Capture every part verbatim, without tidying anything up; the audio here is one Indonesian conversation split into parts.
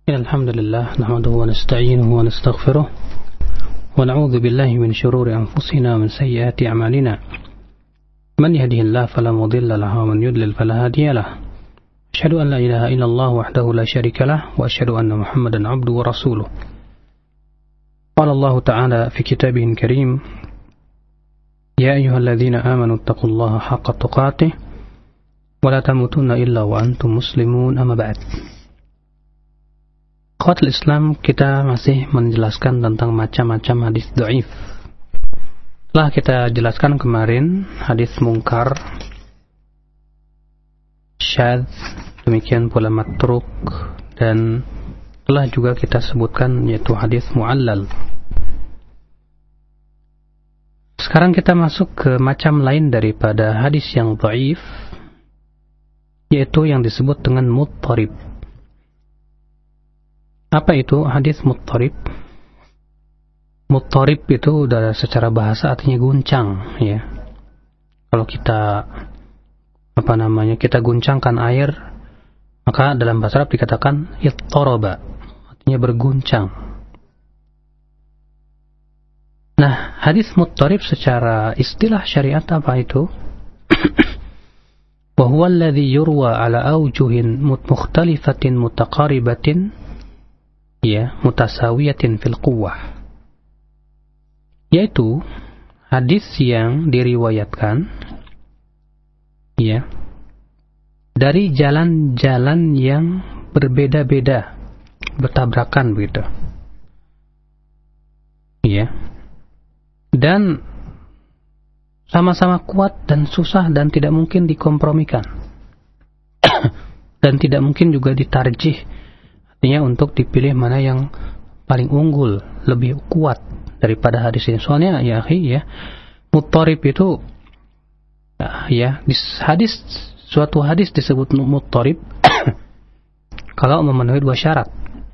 الحمد لله نحمده ونستعينه ونستغفره ونعوذ بالله من شرور أنفسنا ومن سيئات أعمالنا من يهده الله فلا مضل له ومن يضلل فلا هادي له أشهد أن لا إله إلا الله وحده لا شريك له وأشهد أن محمدا عبده ورسوله قال الله تعالى في كتابه الكريم يا أيها الذين آمنوا اتقوا الله حق تقاته ولا تموتن إلا وأنتم مسلمون أما بعد. Akhwatul Islam, kita masih menjelaskan tentang macam-macam hadis dhaif. Telah kita jelaskan kemarin hadis mungkar, syadz, demikian pula matruk, dan telah juga kita sebutkan yaitu hadis mu'allal. Sekarang kita masuk ke macam lain daripada hadis yang dhaif, yaitu yang disebut dengan muttarib. Apa itu hadis muttarib? Muttarib itu udah secara bahasa artinya guncang, ya. Kalau kita apa namanya kita guncangkan air, maka dalam bahasa Arab dikatakan ittaraba, artinya berguncang. Nah, hadis muttarib secara istilah syariat apa itu? Wa huwa alladhi yurwa ala awjuhin mukhtalifatin mutaqaribatin ya mutasawiyatin fil quwwah, yaitu hadis yang diriwayatkan ya dari jalan-jalan yang berbeda-beda, bertabrakan begitu ya, dan sama-sama kuat dan susah dan tidak mungkin dikompromikan dan tidak mungkin juga ditarjih, artinya untuk dipilih mana yang paling unggul, lebih kuat daripada hadis ini. Soalnya ya akhi ya, muttarib itu ya, hadis suatu hadis disebut muttarib kalau memenuhi dua syarat.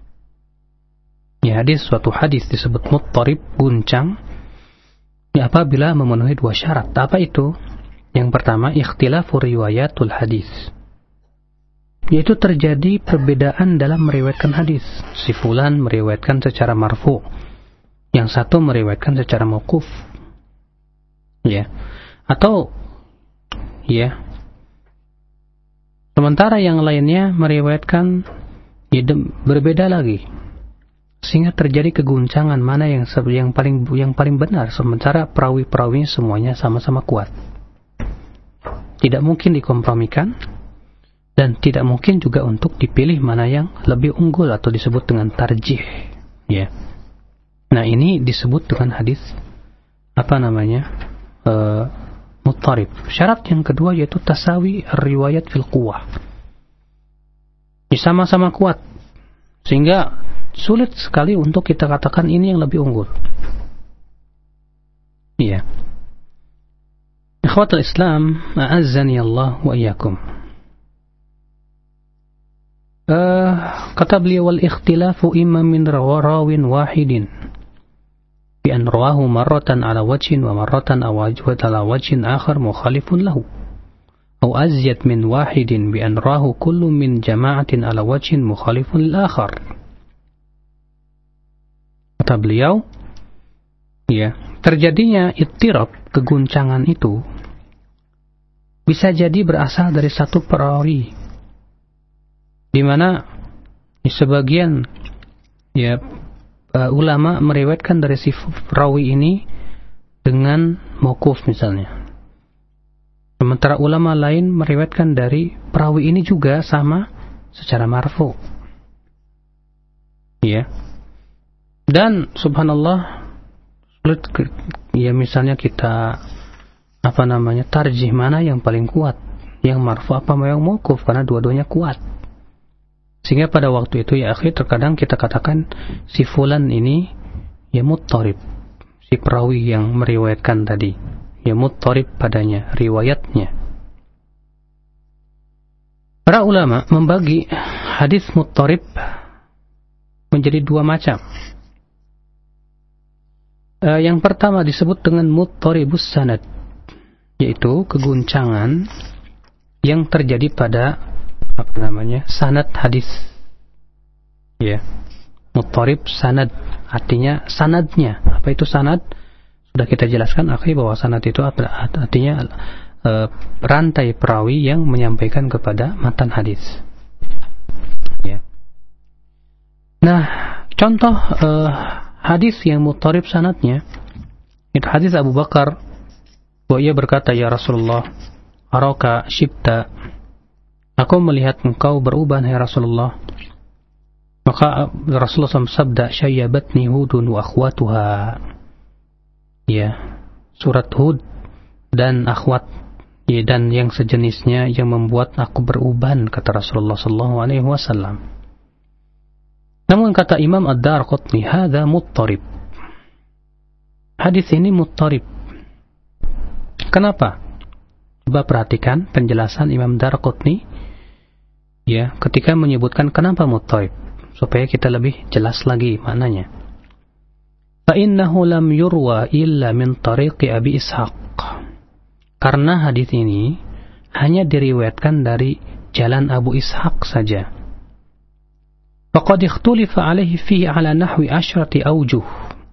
Ya, hadis suatu hadis disebut muttarib, guncang, ya apabila memenuhi dua syarat. Apa itu? Yang pertama, ikhtilafu riwayatul hadis, yaitu terjadi perbedaan dalam meriwayatkan hadis. Si fulan meriwayatkan secara marfu, yang satu meriwayatkan secara mauquf, ya, atau ya, sementara yang lainnya meriwayatkan ya, berbeda lagi, sehingga terjadi keguncangan mana yang yang paling yang paling benar, sementara perawi-perawinya semuanya sama-sama kuat. Tidak mungkin dikompromikan, dan tidak mungkin juga untuk dipilih mana yang lebih unggul atau disebut dengan tarjih, ya. Nah, ini disebut dengan hadis apa namanya? E, muttarib. Syarat yang kedua yaitu tasawi riwayat fil quwwah. Sama-sama kuat sehingga sulit sekali untuk kita katakan ini yang lebih unggul. Iya. Ikhwatul Islam, a'azzani Allah wa iyyakum. Uh, kata beliau, wal ikhtilafu imma min rawin wahidin bi an rawahu marratan ala wajhin wa marratan aw ala wajhin akhar mukhalifun lahu aw azyad min wahidin bi an rawahu kullu min jama'atin ala wajhin mukhalifun lil akhar. Kata beliau, ya, terjadinya ittirab, keguncangan itu bisa jadi berasal dari satu perawi, di mana sebagian ya uh, ulama meriwayatkan dari si rawi ini dengan mauquf misalnya, sementara ulama lain meriwayatkan dari perawi ini juga sama secara marfu, ya. Dan subhanallah, sulit ya misalnya kita apa namanya tarjih mana yang paling kuat, yang marfu apa yang mauquf, karena dua-duanya kuat. Sehingga pada waktu itu ya akhi, terkadang kita katakan si fulan ini ya muttarib, si perawi yang meriwayatkan tadi ya muttarib padanya riwayatnya. Para ulama membagi hadis muttarib menjadi dua macam. E, yang pertama disebut dengan muttaribus sanad, yaitu keguncangan yang terjadi pada apa namanya sanad hadis, Ya. Muttarib sanad, artinya sanadnya. Apa itu sanad? Sudah kita jelaskan akhi bahwa sanad itu artinya uh, rantai perawi yang menyampaikan kepada matan hadis. Ya. Nah, contoh uh, hadis yang muttarib sanadnya itu hadis Abu Bakar bahwa ia berkata, ya Rasulullah, araka syibta, aku melihat engkau berubah hai Rasulullah. Maka Rasulullah shallallahu alaihi wasallam sabda, syayyabatni Hudun wa akhwatuha. Ya, surat Hud dan akhwat, ya, dan yang sejenisnya yang membuat aku beruban, kata Rasulullah sallallahu alaihi wasallam. Namun kata Imam Ad-Darqutni, hadza muttarib. Hadis ini muttarib. Kenapa? Coba perhatikan penjelasan Imam Darqutni, ya, ketika menyebutkan kenapa muttarib, supaya kita lebih jelas lagi maknanya. Fa innahu lam yurwa illa min tariqi Abi Ishaq. Karena hadis ini hanya diriwayatkan dari jalan Abu Ishaq saja. Faqad ikhtulifa alaihi fihi ala nahwi asyrati awjuh.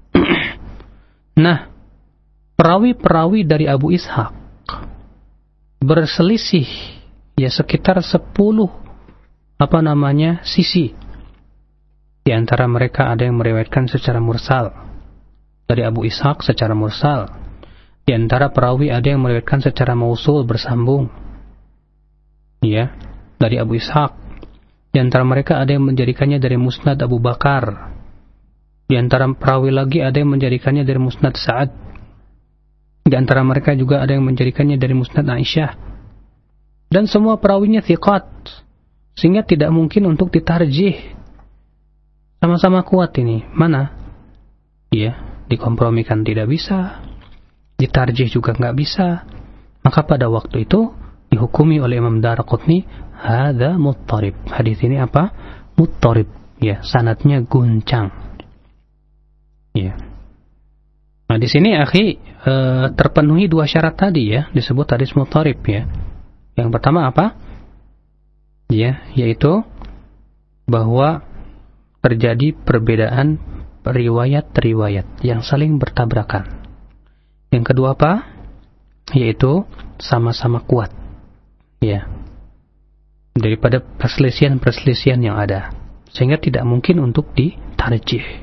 Nah, perawi-perawi dari Abu Ishaq berselisih ya sekitar sepuluh apa namanya sisi. Di antara mereka ada yang meriwayatkan secara mursal dari Abu Ishaq secara mursal. Di antara perawi ada yang meriwayatkan secara mausul bersambung, ya, dari Abu Ishaq. Di antara mereka ada yang menjadikannya dari Musnad Abu Bakar. Di antara perawi lagi ada yang menjadikannya dari Musnad Sa'ad. Di antara mereka juga ada yang menjadikannya dari Musnad Aisyah. Dan semua perawinya thiqat, sehingga tidak mungkin untuk ditarjih. Sama-sama kuat ini. Mana? Ya, dikompromikan tidak bisa, ditarjih juga nggak bisa. Maka pada waktu itu dihukumi oleh Imam Darqutni, hadza muttarib. Hadis ini apa? Muttarib. Ya, sanadnya guncang. Ya. Nah, di sini akhi e, terpenuhi dua syarat tadi ya, disebut hadis muttarib ya. Yang pertama apa? Ya, yaitu bahwa terjadi perbedaan riwayat-riwayat yang saling bertabrakan. Yang kedua apa? Yaitu sama-sama kuat. Ya. Daripada perselisihan-perselisihan yang ada. Sehingga tidak mungkin untuk ditarjih.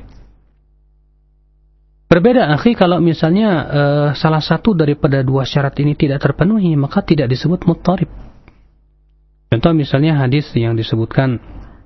Berbeda akhi kalau misalnya uh, salah satu daripada dua syarat ini tidak terpenuhi, maka tidak disebut muttarib. Contoh misalnya hadis yang disebutkan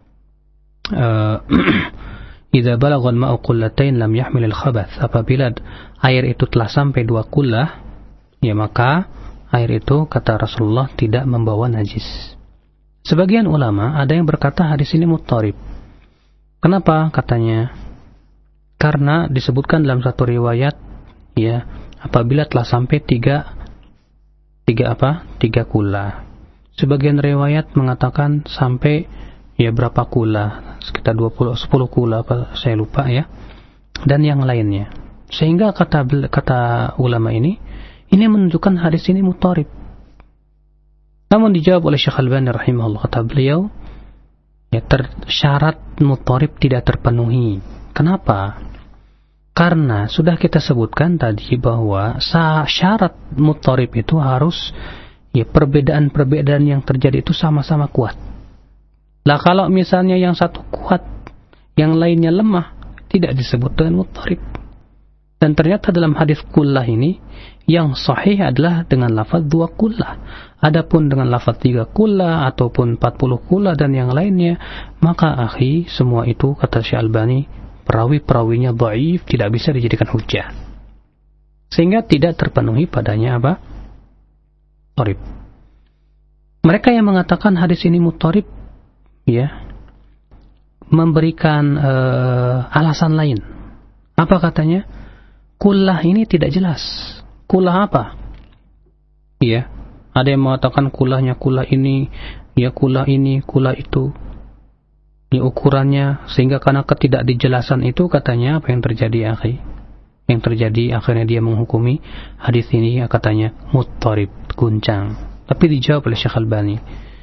idza balagha al-ma'u qullatayn lam yahmil al-khabath. Apabila air itu telah sampai dua kullah, ya maka air itu kata Rasulullah tidak membawa najis. Sebagian ulama ada yang berkata hadis ini muttarib. Kenapa katanya? Karena disebutkan dalam satu riwayat ya, apabila telah sampai tiga tiga apa? Tiga kullah. Sebagian riwayat mengatakan sampai ya berapa kula, sekitar dua puluh, sepuluh kula apa saya lupa ya, dan yang lainnya. Sehingga kata kata ulama ini ini menunjukkan hadis ini muttarib. Namun dijawab oleh Syekh Al-Albani rahimahullah, kata beliau ya, ter, syarat muttarib tidak terpenuhi. Kenapa? Karena sudah kita sebutkan tadi bahwa syarat muttarib itu harus ya perbedaan-perbedaan yang terjadi itu sama-sama kuat. Lah kalau misalnya yang satu kuat, yang lainnya lemah, tidak disebut dengan muttarib. Dan ternyata dalam hadis kullah ini, yang sahih adalah dengan lafaz dua kullah. Adapun dengan lafaz tiga kullah, ataupun empat puluh kullah dan yang lainnya, maka akhi, semua itu kata Syekh Albani, perawi-perawinya dhaif, tidak bisa dijadikan hujjah. Sehingga tidak terpenuhi padanya apa? Muttarib. Mereka yang mengatakan hadis ini muttarib, ya, memberikan uh, alasan lain. Apa katanya? Kullah ini tidak jelas. Kullah apa? Ya, ada yang mengatakan kullahnya kullah ini, ya kullah ini, kullah itu. Ini ukurannya, sehingga karena ketidakdijelasan itu katanya apa yang terjadi akhi? Yang terjadi akhirnya dia menghukumi hadis ini katanya muttarib, guncang. Tapi dijawab oleh Syekh Albani,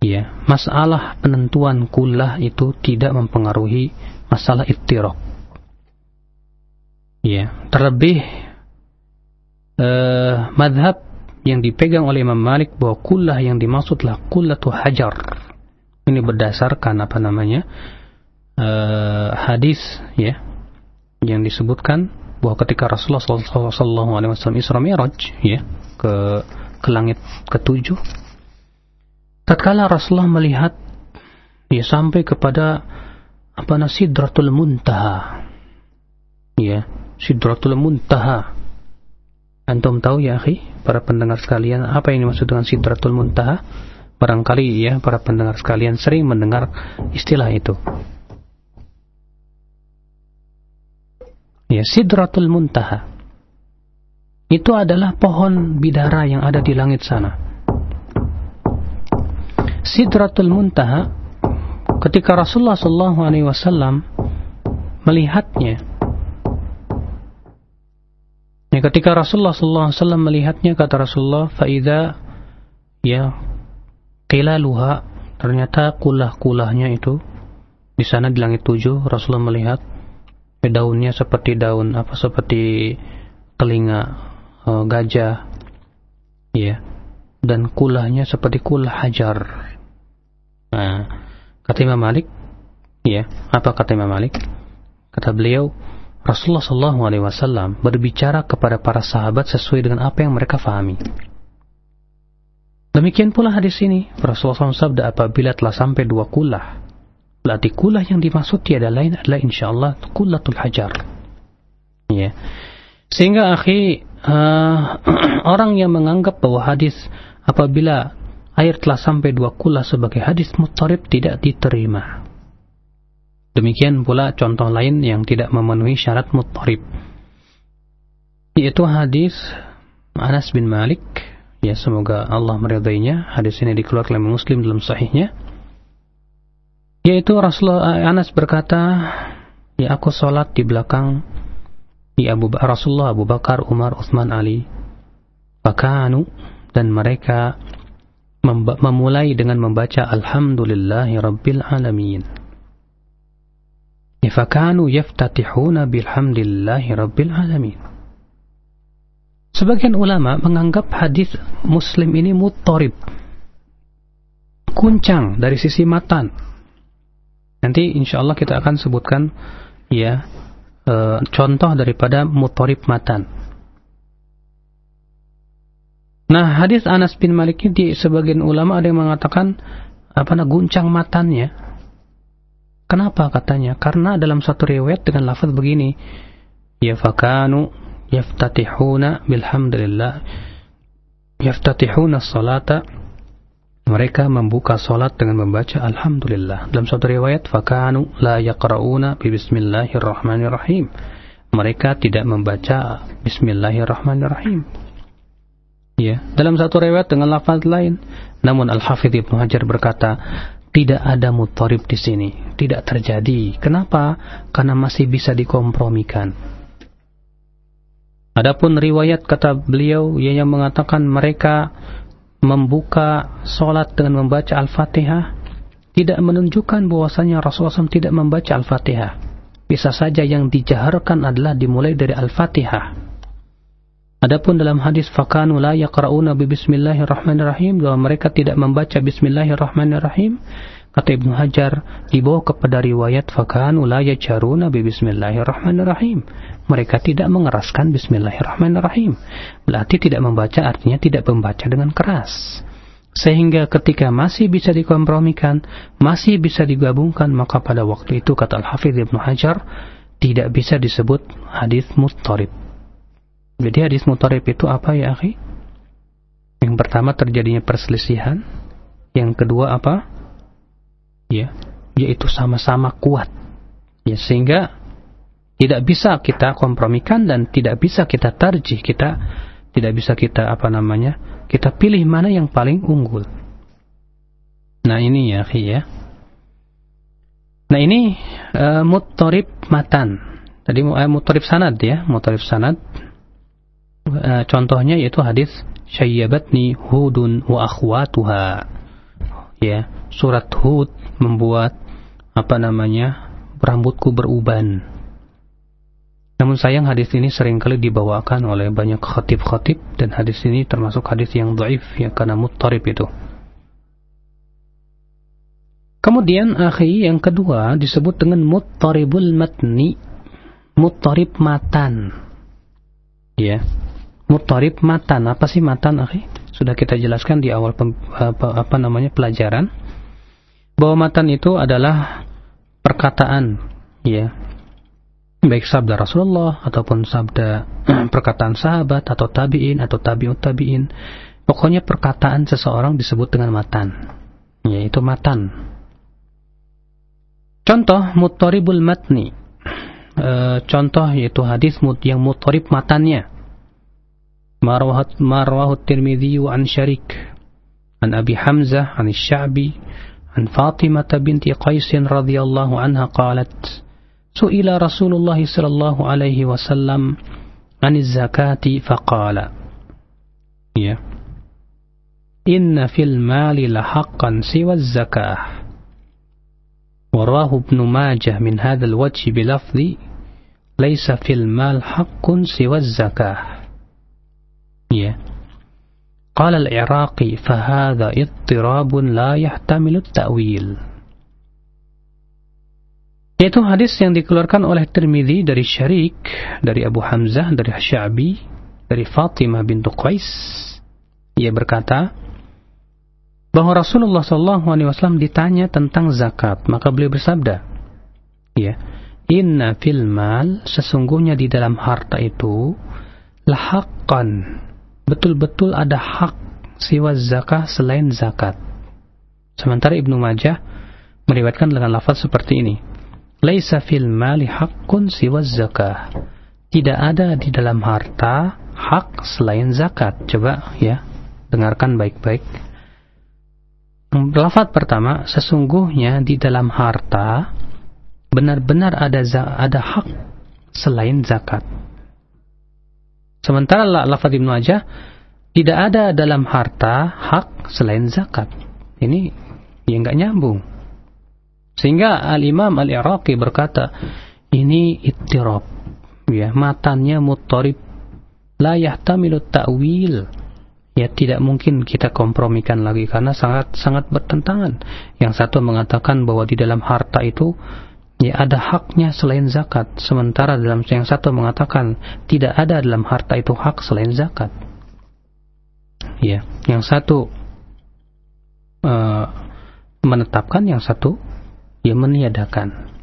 ya, masalah penentuan kullah itu tidak mempengaruhi masalah ittiraq. Ya, terlebih eh, madhab yang dipegang oleh Imam Malik bahwa kullah yang dimaksudlah kullatu hajar. Ini berdasarkan apa namanya eh, hadis ya yang disebutkan bahwa ketika Rasulullah sallallahu alaihi wasallam Isra Mi'raj ya ke ke langit ketujuh, tatkala Rasulullah melihat ya sampai kepada apa namanya Sidratul Muntaha. Ya, Sidratul Muntaha. Antum tahu ya akhi, para pendengar sekalian, apa yang dimaksud dengan Sidratul Muntaha? Barangkali ya para pendengar sekalian sering mendengar istilah itu. Ya, Sidratul Muntaha itu adalah pohon bidara yang ada di langit sana. Sidratul Muntaha, ketika Rasulullah sallallahu alaihi wasallam melihatnya, ya, ketika Rasulullah sallallahu alaihi wasallam melihatnya, kata Rasulullah, faida ya qilaluha, ternyata kulah-kulahnya itu di sana di langit tujuh. Rasulullah melihat daunnya seperti daun apa seperti telinga uh, gajah, ya, dan kulahnya seperti kulah hajar. Nah, kata Imam Malik, ya, apa kata Imam Malik? Kata beliau, Rasulullah sallallahu alaihi wasallam berbicara kepada para sahabat sesuai dengan apa yang mereka fahami. Demikian pula hadis ini, Rasulullah sallallahu alaihi wasallam sabda, apabila telah sampai dua kulah, berarti kulah yang dimaksud tiada lain adalah insyaallah kullatul hajar. Ya. Sehingga akhi, uh, orang yang menganggap bahwa hadis apabila air telah sampai dua kulah sebagai hadis muttarib tidak diterima. Demikian pula contoh lain yang tidak memenuhi syarat muttarib, yaitu hadis Anas bin Malik, ya semoga Allah meridainya. Hadis ini dikeluarkan oleh Muslim dalam sahihnya, yaitu Rasulullah Anas berkata, ya aku salat di belakang di Abu Rasulullah, Abu Bakar, Umar, Utsman, Ali. Fakanu, dan mereka mem- memulai dengan membaca Alhamdulillahi Rabbil Alamin. Fakanu yaftatihuna bilhamdillahi Rabbil Alamin. Sebagian ulama menganggap hadis Muslim ini muttarib, kuncang dari sisi matan. Nanti insyaallah kita akan sebutkan ya e, contoh daripada muttarib matan. Nah, hadis Anas bin Malik ini sebagian ulama ada yang mengatakan apa namanya guncang matannya. Kenapa katanya? Karena dalam satu riwayat dengan lafaz begini, ya fakanu yaftatihuna bilhamdulillah, yaftatihuna salata, mereka membuka salat dengan membaca alhamdulillah. Dalam satu riwayat, fakanu la yaqra'una bi bismillahirrahmanirrahim, mereka tidak membaca bismillahirrahmanirrahim. Ya, dalam satu riwayat dengan lafaz lain. Namun Al-Hafidz Ibnu Hajar berkata, tidak ada muttarib di sini, tidak terjadi. Kenapa? Karena masih bisa dikompromikan. Adapun riwayat kata beliau yang mengatakan mereka membuka salat dengan membaca Al-Fatihah, tidak menunjukkan bahwasanya Rasulullah shallallahu alaihi wasallam tidak membaca Al-Fatihah. Bisa saja yang dijaharkan adalah dimulai dari Al-Fatihah. Adapun dalam hadis fakanu la yaqra'una bi bismillahirrahmanirrahim, bahwa mereka tidak membaca bismillahirrahmanirrahim, kata Ibnu Hajar dibawa kepada riwayat fakanu la yajaruna bi bismillahirrahmanirrahim, mereka tidak mengeraskan bismillahirrahmanirrahim. Berarti tidak membaca artinya tidak membaca dengan keras. Sehingga ketika masih bisa dikompromikan, masih bisa digabungkan, maka pada waktu itu kata Al-Hafidz Ibnu Hajar tidak bisa disebut hadis muttarib. Jadi hadis muttarib itu apa ya akhi? Yang pertama terjadinya perselisihan, yang kedua apa? Ya, yaitu sama-sama kuat. Ya, sehingga tidak bisa kita kompromikan dan tidak bisa kita tarjih, kita tidak bisa kita apa namanya? Kita pilih mana yang paling unggul. Nah, ini ya akhi ya. Nah, ini uh, muttarib matan. Tadi uh, muttarib sanad ya, muttarib sanad. Uh, contohnya yaitu hadis syayyabatni hudun wa akhwatuha, ya, surat Hud membuat apa namanya rambutku beruban. Namun sayang hadis ini seringkali dibawakan oleh banyak khatib-khatib, dan hadis ini termasuk hadis yang dhaif ya, karena muttarib itu. Kemudian akhi yang kedua disebut dengan muttaribul matni, muttarib matan. Ya. Muttarib matan. Apa sih matan, akhi? Sudah kita jelaskan di awal pem, apa, apa namanya pelajaran, bahwa matan itu adalah perkataan, ya, baik sabda Rasulullah ataupun sabda perkataan sahabat atau tabi'in atau tabi'ut tabi'in. Pokoknya perkataan seseorang disebut dengan matan, yaitu matan. Contoh muttaribul matni, e, contoh yaitu hadis mut yang muttarib matannya. Marwahat marwahut Tirmidzi an Syarik an Abi Hamzah an Sya'bi an Fatimah binti Qais radhiyallahu anha qalat su'ila Rasulullah sallallahu alaihi wasallam an az-zakati faqala ya inna fil mali la haqqan siwa az-zakah. ورواه ابن ماجه من هذا الوجه بلفظ ليس في المال حق سوى الزكاة. yeah. قال العراقي فهذا اضطراب لا يحتمل التأويل. Yaitu hadis yang dikeluarkan oleh Tirmidzi dari Syarik, dari Abu Hamzah, dari Sya'bi, dari Fatimah bintu Qais. Ia berkata bahwa Rasulullah shallallahu alaihi wasallam ditanya tentang zakat, maka beliau bersabda, ya, inna fil mal, sesungguhnya di dalam harta itu, lahaqqan, betul-betul ada hak siwa zakah selain zakat. Sementara Ibnu Majah meriwayatkan dengan lafaz seperti ini, laisa fil mali haqqun siwa zakah, tidak ada di dalam harta hak selain zakat. Coba ya, dengarkan baik-baik. Lafaz pertama, sesungguhnya di dalam harta benar-benar ada ada hak selain zakat. Sementara lafaz Ibnu Majah, tidak ada dalam harta hak selain zakat. Ini yang enggak nyambung. Sehingga Al-Imam Al-Iraqi berkata, ini ittirab, ya, matannya muttarib, la yahtamilu ta'wil. Ya, tidak mungkin kita kompromikan lagi karena sangat sangat bertentangan. Yang satu mengatakan bahwa di dalam harta itu ya ada haknya selain zakat, sementara dalam yang satu mengatakan tidak ada dalam harta itu hak selain zakat. Ya, yang satu uh, menetapkan, yang satu ya meniadakan.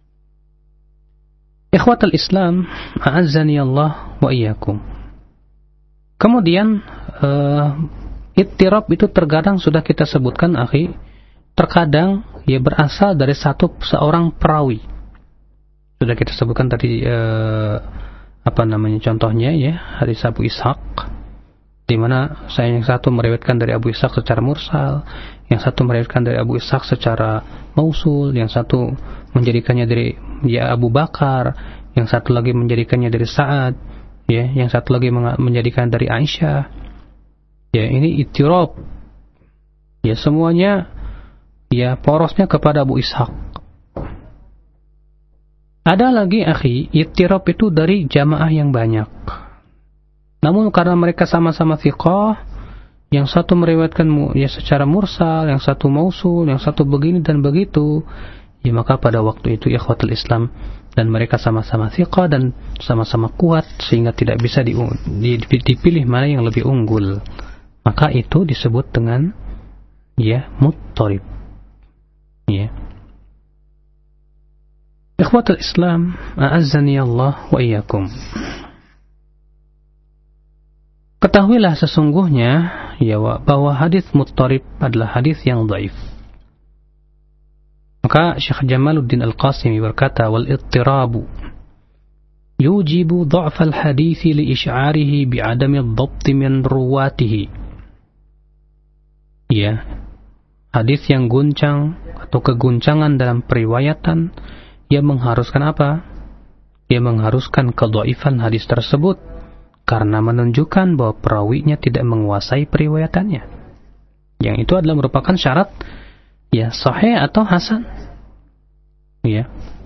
Ikhwatul Islam, a'azzani Allah wa iyyakum. Kemudian uh, ittirab itu terkadang sudah kita sebutkan, akhi, terkadang ya berasal dari satu seorang perawi. Sudah kita sebutkan tadi uh, apa namanya contohnya ya, hadis Abu Ishaq, di mana saya yang satu meriwayatkan dari Abu Ishaq secara mursal, yang satu meriwayatkan dari Abu Ishaq secara mausul, yang satu menjadikannya dari ya Abu Bakar, yang satu lagi menjadikannya dari Sa'ad, ya, yang satu lagi menjadikan dari Aisyah. Ya, ini ittirab. Ya, semuanya ya porosnya kepada Abu Ishaq. Ada lagi, akhi, ittirab itu dari jamaah yang banyak. Namun karena mereka sama-sama thiqah, yang satu meriwayatkan ya secara mursal, yang satu mausul, yang satu begini dan begitu, ya maka pada waktu itu ikhwatul Islam, dan mereka sama-sama thiqah dan sama-sama kuat sehingga tidak bisa di, di, dipilih mana yang lebih unggul, maka itu disebut dengan ya muttarib. Ya, ikhwatul Islam, a'azzani Allah wa iyyakum. Ketahuilah sesungguhnya ya bahwa hadis muttarib adalah hadis yang dhaif. Maka Syekh Jamaluddin Al-Qasimi berkata, wal ittirabu yujibu dha'f al-hadits li isy'arihi bi'adami ad-dhabt min ruwatihi. Ya, hadis yang guncang atau keguncangan dalam periwayatan ia mengharuskan apa? Ia mengharuskan kedhaifan hadis tersebut karena menunjukkan bahwa perawinya tidak menguasai periwayatannya. Yang itu adalah merupakan syarat ya sahih atau hasan. Ya.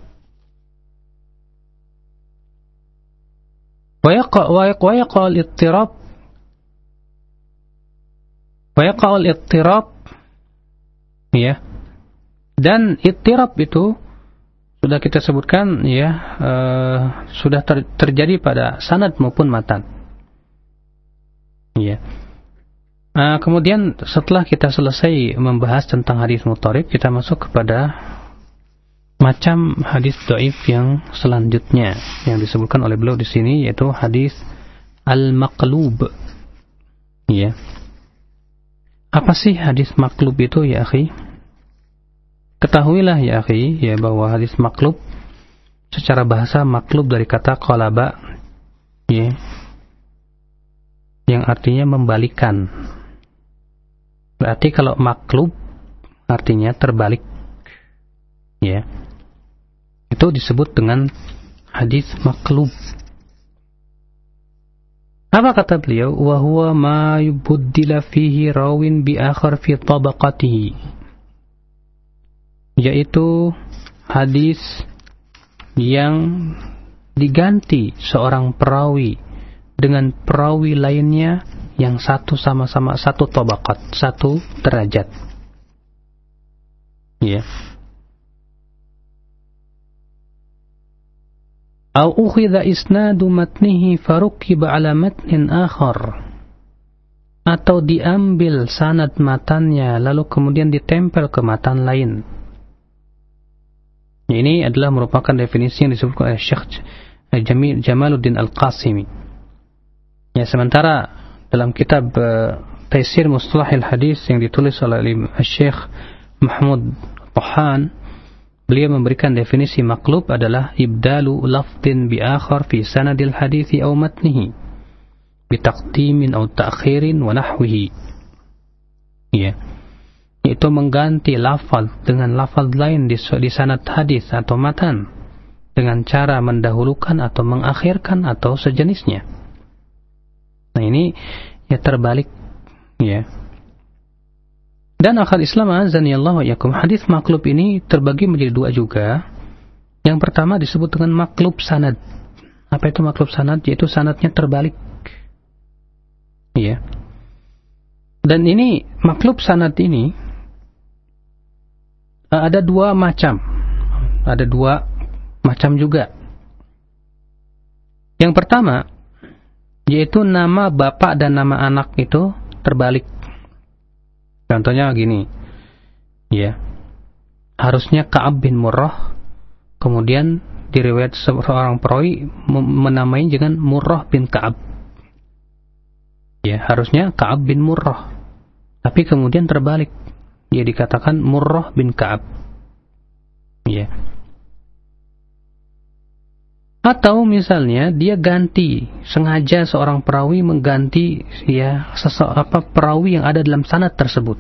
Wa yaqa wa yaqa al-ittirab wa yaqa al-ittirab, ya. Dan ittirab itu sudah kita sebutkan, ya, uh, sudah ter, terjadi pada sanad maupun matan. Ya. Uh, kemudian setelah kita selesai membahas tentang hadis muttarib, kita masuk kepada macam hadis dhaif yang selanjutnya yang disebutkan oleh beliau di sini, yaitu hadis al-maqlub. Ya. Apa sih hadis maqlub itu, ya akhi? Ketahuilah ya akhi, ya, bahwa hadis maqlub secara bahasa maqlub dari kata qalaba, ya, yang artinya membalikan. Berarti kalau maqlub artinya terbalik, ya, itu disebut dengan hadis maqlub. Apa kata beliau? Wa huwa ma yubaddila fihi rawin bi akhar fi tabaqatihi, yaitu hadis yang diganti seorang perawi dengan perawi lainnya yang satu sama-sama satu tabaqat, satu derajat. Ya. Au ukhidha isnadu matnihi farukiba ala matnin akhar, atau diambil sanad matannya lalu kemudian ditempel ke matan lain. Ini adalah merupakan definisi yang disebutkan oleh Syekh Jamaluddin Al-Qasimi. Ya, sementara dalam kitab uh, Taisir Mustalahil Hadis yang ditulis oleh Syekh Mahmud Tahan, beliau memberikan definisi maqlub adalah ibdalu lafdin bi akhar fi sanadil hadithi aw matnihi bi taqdimin aw ta'khirin wa nahwihi. Ya. Itu mengganti lafaz dengan lafaz lain di, di sanad hadis atau matan dengan cara mendahulukan atau mengakhirkan atau sejenisnya. Nah, ini ya terbalik, ya. Dan akhal Islam azanillahu wa iyyakum, hadis maqlub ini terbagi menjadi dua juga. Yang pertama disebut dengan maqlub sanad. Apa itu maqlub sanad? Yaitu sanadnya terbalik. Ya. Dan ini maqlub sanad ini ada dua macam, ada dua macam juga. Yang pertama, yaitu nama bapak dan nama anak itu terbalik. Contohnya gini, ya, harusnya Ka'ab bin Murrah, kemudian diriwayat seorang perawi menamai dengan Murrah bin Ka'ab. Ya, harusnya Ka'ab bin Murrah, tapi kemudian terbalik. Dia dikatakan Murrah bin Ka'ab. Ya. Atau misalnya dia ganti, sengaja seorang perawi mengganti, ya, sesuatu apa perawi yang ada dalam sanad tersebut.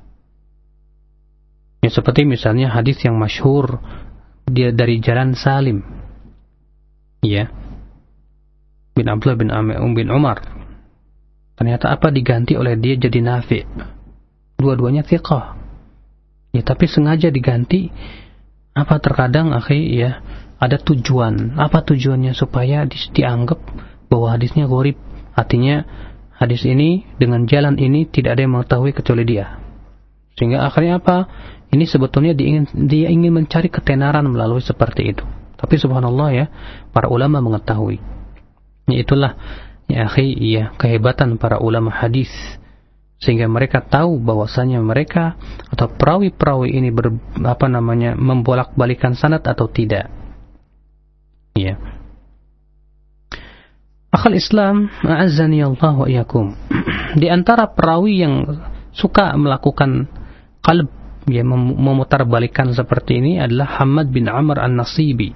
Ya, seperti misalnya hadis yang masyhur dia dari jalan Salim, ya, bin Abdullah bin Amr bin Umar. Ternyata apa diganti oleh dia jadi Nafi'. Dua-duanya thiqah. Ya, tapi sengaja diganti. Apa terkadang akhi, ya, ada tujuan. Apa tujuannya? Supaya di, dianggap bahwa hadisnya gharib. Artinya hadis ini dengan jalan ini tidak ada yang mengetahui kecuali dia. Sehingga akhirnya apa? Ini sebetulnya dia ingin, dia ingin mencari ketenaran melalui seperti itu. Tapi subhanallah, ya, para ulama mengetahui. Ya, itulah, ya akhi, ya, kehebatan para ulama hadis. Sehingga mereka tahu bahwasanya mereka atau perawi-perawi ini ber, apa namanya membolak-balikan sanad atau tidak. Ya. Akhal Islam, a'azzani Allah wa iyyakum. Di antara perawi yang suka melakukan qalb, ya, mem memutarbalikan seperti ini adalah Hammad bin Amr An-Nasibi.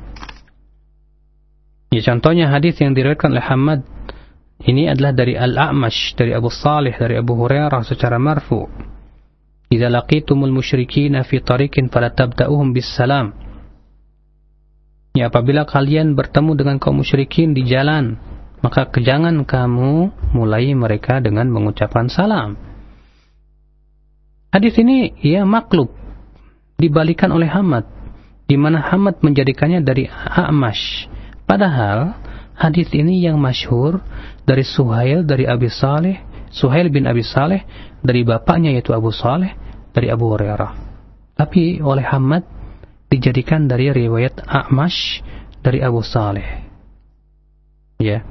Ya, contohnya hadis yang diriwayatkan oleh Hammad ini adalah dari Al-A'mash, dari Abu Salih, dari Abu Hurairah secara marfu. Idza laqitumul musyrikina fi tariqin fala tabda'uhum bis salam. Ya, apabila kalian bertemu dengan kaum musyrikin di jalan, maka jangan kamu mulai mereka dengan mengucapkan salam. Hadis ini, ya, maklub. dibalikan oleh Hamad, di mana Hamad menjadikannya dari A'mash. Padahal hadis ini yang masyhur dari Suhail dari Abi Saleh, Suhail bin Abi Saleh dari bapaknya yaitu Abu Saleh dari Abu Hurairah. Tapi oleh Hamad dijadikan dari riwayat A'mash dari Abu Saleh. Ya.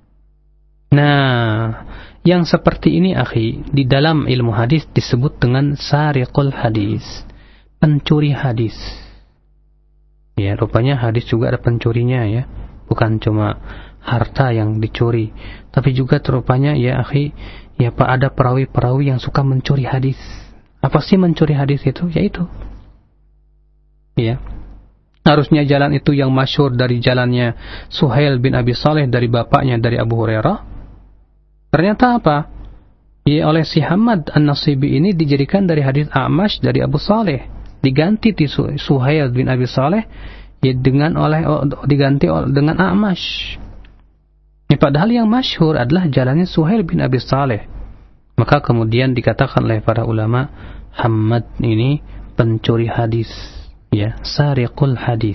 Nah, yang seperti ini akhi, di dalam ilmu hadis disebut dengan sariqul hadis, pencuri hadis. Ya, rupanya hadis juga ada pencurinya ya. Bukan cuma harta yang dicuri, tapi juga rupanya ya akhi, ya Pak, ada perawi-perawi yang suka mencuri hadis. Apa sih mencuri hadis itu? Yaitu ya, harusnya jalan itu yang masyhur dari jalannya Suhail bin Abi Saleh dari bapaknya dari Abu Hurairah. Ternyata apa? Ya, oleh si Hamad An-Nasibi ini dijadikan dari hadis A'mash dari Abu Saleh, diganti di Suhail bin Abi Saleh ya dengan oleh diganti dengan A'mash. Ya, padahal yang masyhur adalah jalannya Suhail bin Abi Saleh. Maka kemudian dikatakan oleh para ulama, Hamad ini pencuri hadis, ya, sariqul hadis.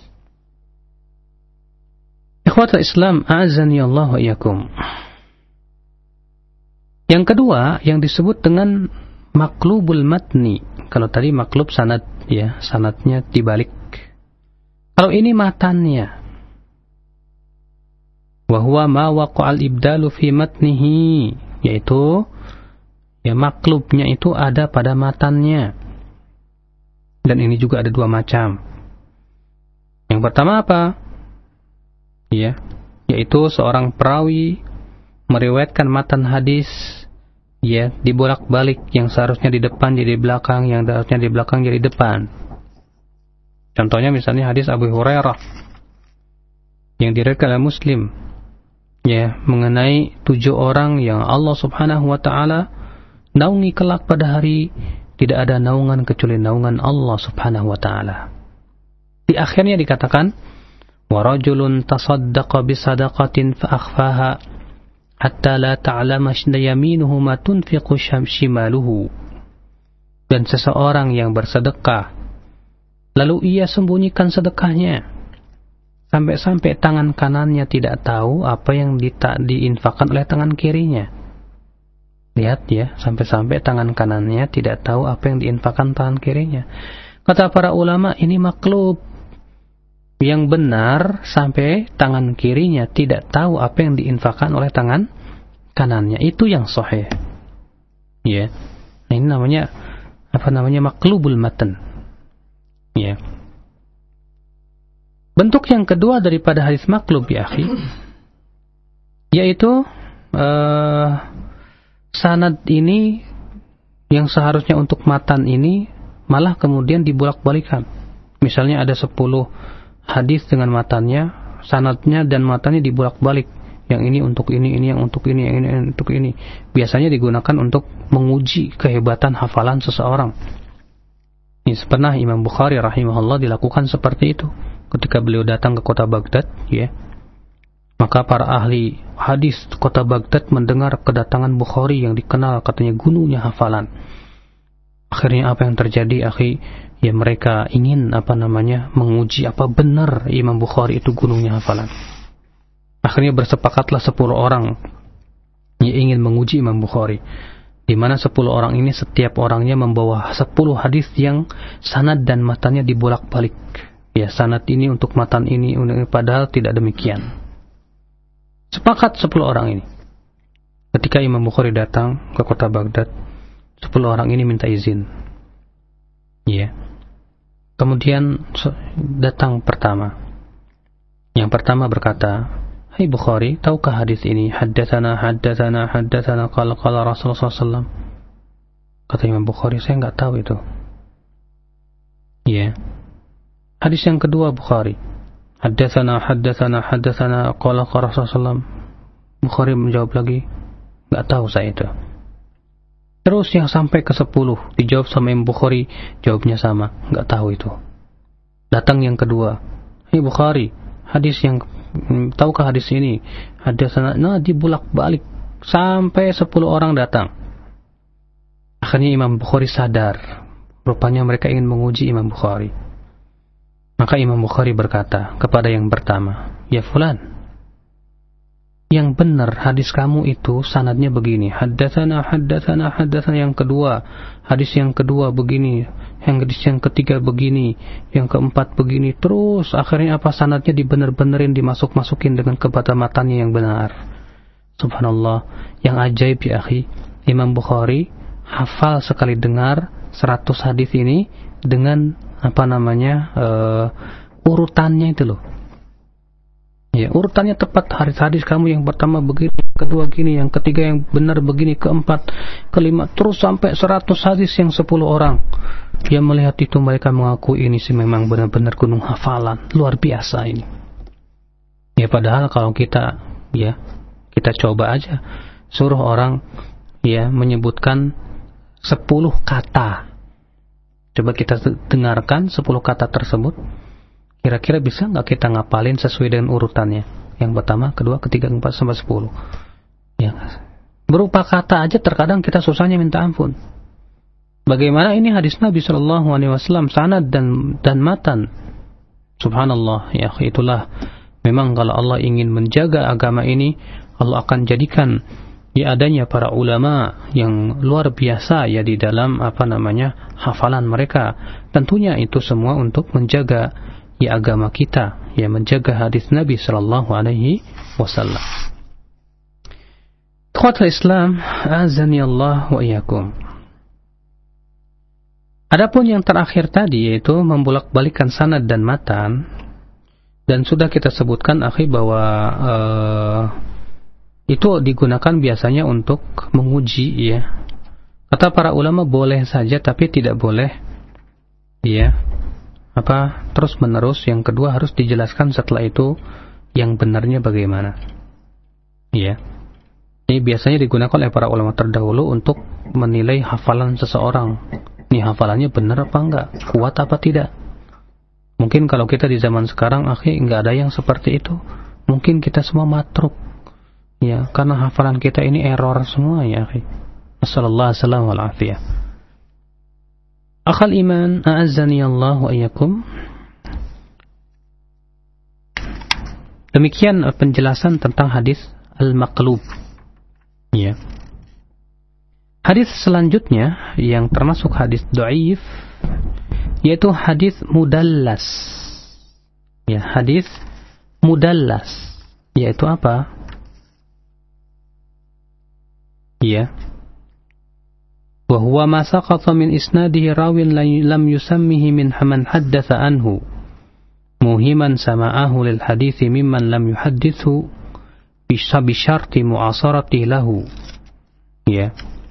Ikhwatul Islam, a'azani Allah wa iyyakum. Yang kedua yang disebut dengan maklubul matni. Kalau tadi maklub sanad, ya, sanadnya dibalik. Kalau ini matannya, wa huwa ma waqa'al ibdalu fi matnihi, yaitu ya maklubnya itu ada pada matannya. Dan ini juga ada dua macam. Yang pertama apa? Ya, yaitu seorang perawi meriwayatkan matan hadis ya dibolak-balik, yang seharusnya di depan jadi belakang, yang seharusnya di belakang jadi depan. Contohnya misalnya hadis Abu Hurairah yang diriwayatkan oleh Muslim ya mengenai tujuh orang yang Allah Subhanahu wa taala naungi kelak pada hari tidak ada naungan kecuali naungan Allah Subhanahu wa taala. Di akhirnya dikatakan wa rajulun tasaddaqa bi sadaqatin fa akhfaha hatta la ta'lama yaminuhu ma tunfiqu shimaluhu. Dan seseorang yang bersedekah lalu ia sembunyikan sedekahnya sampai-sampai tangan kanannya tidak tahu apa yang di, diinfakkan oleh tangan kirinya. Lihat ya, sampai-sampai tangan kanannya tidak tahu apa yang diinfakkan tangan kirinya. Kata para ulama, ini maklub. Yang benar sampai tangan kirinya tidak tahu apa yang diinfakkan oleh tangan kanannya. Itu yang sahih. Ya. Nah, ini namanya apa namanya? Maklubul matan. Ya. Bentuk yang kedua daripada hadis maklub ya akhi, yaitu uh, sanad ini yang seharusnya untuk matan ini malah kemudian dibolak-balikan. Misalnya ada sepuluh hadis dengan matannya, sanadnya dan matannya dibolak-balik. Yang ini untuk ini, ini yang untuk ini, yang ini untuk ini. Biasanya digunakan untuk menguji kehebatan hafalan seseorang. Ini pernah Imam Bukhari rahimahullah dilakukan seperti itu. Ketika beliau datang ke kota Baghdad, ya, maka para ahli hadis kota Baghdad mendengar kedatangan Bukhari yang dikenal katanya gunungnya hafalan. Akhirnya apa yang terjadi, akhi? Ya mereka ingin apa namanya menguji apa benar Imam Bukhari itu gunungnya hafalan. Akhirnya bersepakatlah sepuluh orang yang ingin menguji Imam Bukhari, di mana sepuluh orang ini setiap orangnya membawa sepuluh hadis yang sanad dan matanya dibolak-balik. Ya, sanad ini untuk matan ini, padahal tidak demikian. Sepakat sepuluh orang ini. Ketika Imam Bukhari datang ke kota Baghdad, sepuluh orang ini minta izin. Ya. Kemudian datang pertama. Yang pertama berkata, "Hai Bukhari, tahukah hadis ini? Haddatsana, haddatsana, haddatsana qala qala Rasulullah sallallahu alaihi wasallam." Kata Imam Bukhari, "Saya enggak tahu itu." Ya. Hadis yang kedua Bukhari, "Haddatsana, haddatsana, haddatsana qala qala Rasulullah sallallahu alaihi wasallam." Bukhari menjawab lagi, "Enggak tahu saya itu." Terus yang sampai ke sepuluh dijawab sama Imam Bukhari, jawabnya sama, enggak tahu itu. Datang yang kedua, "Hai Bukhari, hadis yang tahukah hadis ini?" Haddatsana, nah dibulak-balik sampai sepuluh orang datang. Akhirnya Imam Bukhari sadar Rupanya mereka ingin menguji Imam Bukhari. Maka Imam Bukhari berkata kepada yang pertama, "Ya fulan, yang benar hadis kamu itu sanadnya begini, haddatsana haddatsana haddatsana." Yang kedua, hadis yang kedua begini, yang hadis yang ketiga begini, yang keempat begini, terus akhirnya apa, sanadnya dibener-benerin, dimasuk-masukin dengan kepada matanya yang benar. Subhanallah, yang ajaib ya akhi, Imam Bukhari hafal sekali dengar seratus hadis ini dengan apa namanya uh, urutannya itu loh. Ya, urutannya tepat, hadis-hadis kamu yang pertama begini, kedua gini, yang ketiga yang benar begini, keempat, kelima, terus sampai seratus hadis yang sepuluh orang. Yang melihat itu mereka mengaku ini sih memang benar-benar gunung hafalan, luar biasa ini. Ya padahal kalau kita ya kita coba aja suruh orang ya menyebutkan sepuluh kata. Coba kita dengarkan sepuluh kata tersebut. Kira-kira bisa nggak kita ngapalin sesuai dengan urutannya? Yang pertama, kedua, ketiga, keempat, sampai sepuluh. Ya, berupa kata aja terkadang kita susahnya minta ampun. Bagaimana ini hadis Nabi Shallallahu Alaihi Wasallam, sanad dan dan matan. Subhanallah, ya itulah. Memang kalau Allah ingin menjaga agama ini, Allah akan jadikan ya adanya para ulama yang luar biasa ya di dalam apa namanya hafalan mereka. Tentunya itu semua untuk menjaga ya agama kita, ya menjaga hadis Nabi sallallahu alaihi wasallam. Ikhwatul Islam, azani Allah wa iyyakum. Adapun yang terakhir tadi yaitu membolak-balikan sanad dan matan, dan sudah kita sebutkan akhi bahwa uh, itu digunakan biasanya untuk menguji ya. Kata para ulama boleh saja tapi tidak boleh ya apa terus menerus. Yang kedua harus dijelaskan setelah itu yang benarnya bagaimana ya. Ini biasanya digunakan oleh para ulama terdahulu untuk menilai hafalan seseorang, ini hafalannya benar apa enggak, kuat apa tidak. Mungkin kalau kita di zaman sekarang akhi enggak ada yang seperti itu, mungkin kita semua matruk ya, karena hafalan kita ini error semua ya akhi. Wassallallahu alaihi wasallam. Akhal iman, a'azzani Allah wa iyyakum. Demikian penjelasan tentang hadis al-maqlub. Ya. Hadis selanjutnya yang termasuk hadis dhaif yaitu hadis mudallas. Ya, hadis mudallas yaitu apa? Ya. وهو ما سقط من إسناده راو لم يسمه من من حدث عنه موهما سماعه للحديث ممن لم يحدثه بشرط معاصرته له. Ya.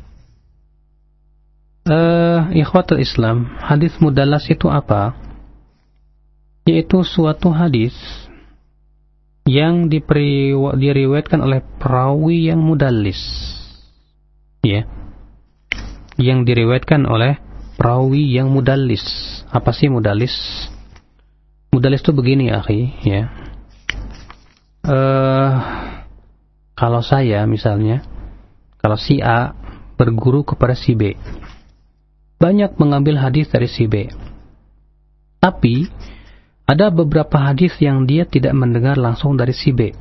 Uh, ikhwatul Islam, hadis mudallas itu apa? Yaitu suatu hadis yang diperi, diriwayatkan oleh perawi yang mudallis. Ya. Yang diriwayatkan oleh perawi yang mudallis. Apa sih mudallis? Mudallis itu begini akhi ya. Uh, kalau saya misalnya, kalau si A berguru kepada si B, banyak mengambil hadis dari si B, tapi ada beberapa hadis yang dia tidak mendengar langsung dari si B,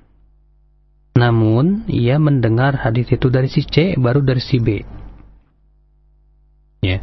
namun ia mendengar hadis itu dari si C, baru dari si B. Ya.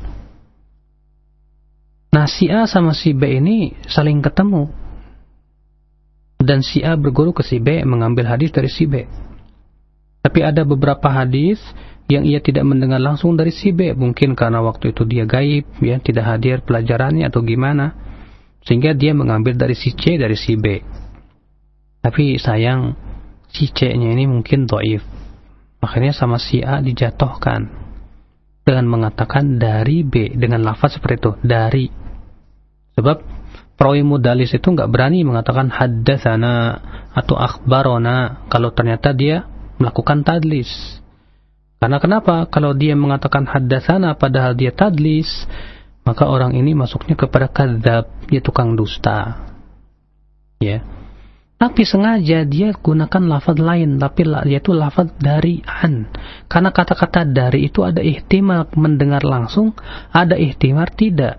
Nah, si A sama si B ini saling ketemu, dan si A berguru ke si B mengambil hadis dari si B. Tapi ada beberapa hadis yang ia tidak mendengar langsung dari si B, mungkin karena waktu itu dia gaib, ya, tidak hadir pelajarannya atau gimana, sehingga dia mengambil dari si C, dari si B. Tapi sayang, si C-nya ini mungkin dhaif. Akhirnya sama si A dijatuhkan dengan mengatakan dari B, dengan lafaz seperti itu, dari. Sebab perawi mudallis itu nggak berani mengatakan haddatsana atau akhbarona kalau ternyata dia melakukan tadlis. Karena kenapa? Kalau dia mengatakan haddatsana padahal dia tadlis, maka orang ini masuknya kepada kadzab, dia tukang dusta. Ya. tapi sengaja dia gunakan lafaz lain, tapi yaitu lafaz dari an. Karena kata-kata dari itu ada ihtimal mendengar langsung, ada ihtimal tidak.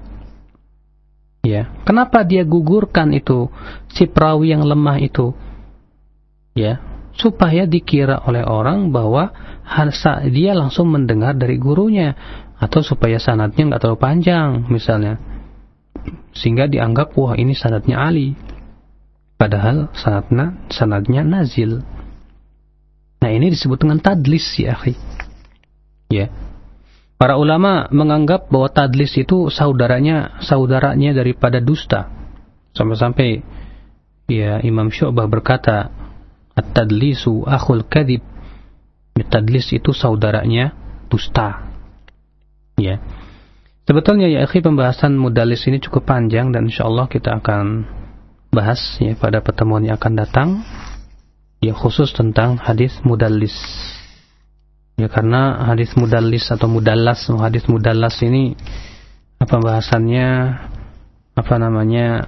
Ya, kenapa dia gugurkan itu si perawi yang lemah itu? Ya, supaya dikira oleh orang bahwa dia langsung mendengar dari gurunya, atau supaya sanadnya nggak terlalu panjang misalnya, sehingga dianggap wah ini sanadnya Ali. Padahal sanadnya, sanadnya nazil. Nah, ini disebut dengan tadlis ya akhi. Ya. Para ulama menganggap bahwa tadlis itu saudaranya saudaranya daripada dusta. Sampai-sampai ya Imam Syu'bah berkata, at-tadlisu akhul kadhib. Tadlis itu saudaranya dusta. Ya. Sebetulnya ya akhi, pembahasan mudallis ini cukup panjang dan insyaallah kita akan bahas ya pada pertemuan yang akan datang, yang khusus tentang hadis mudallis. Ya, karena hadis mudallis atau mudallas, hadis mudallas ini apa bahasannya, apa namanya,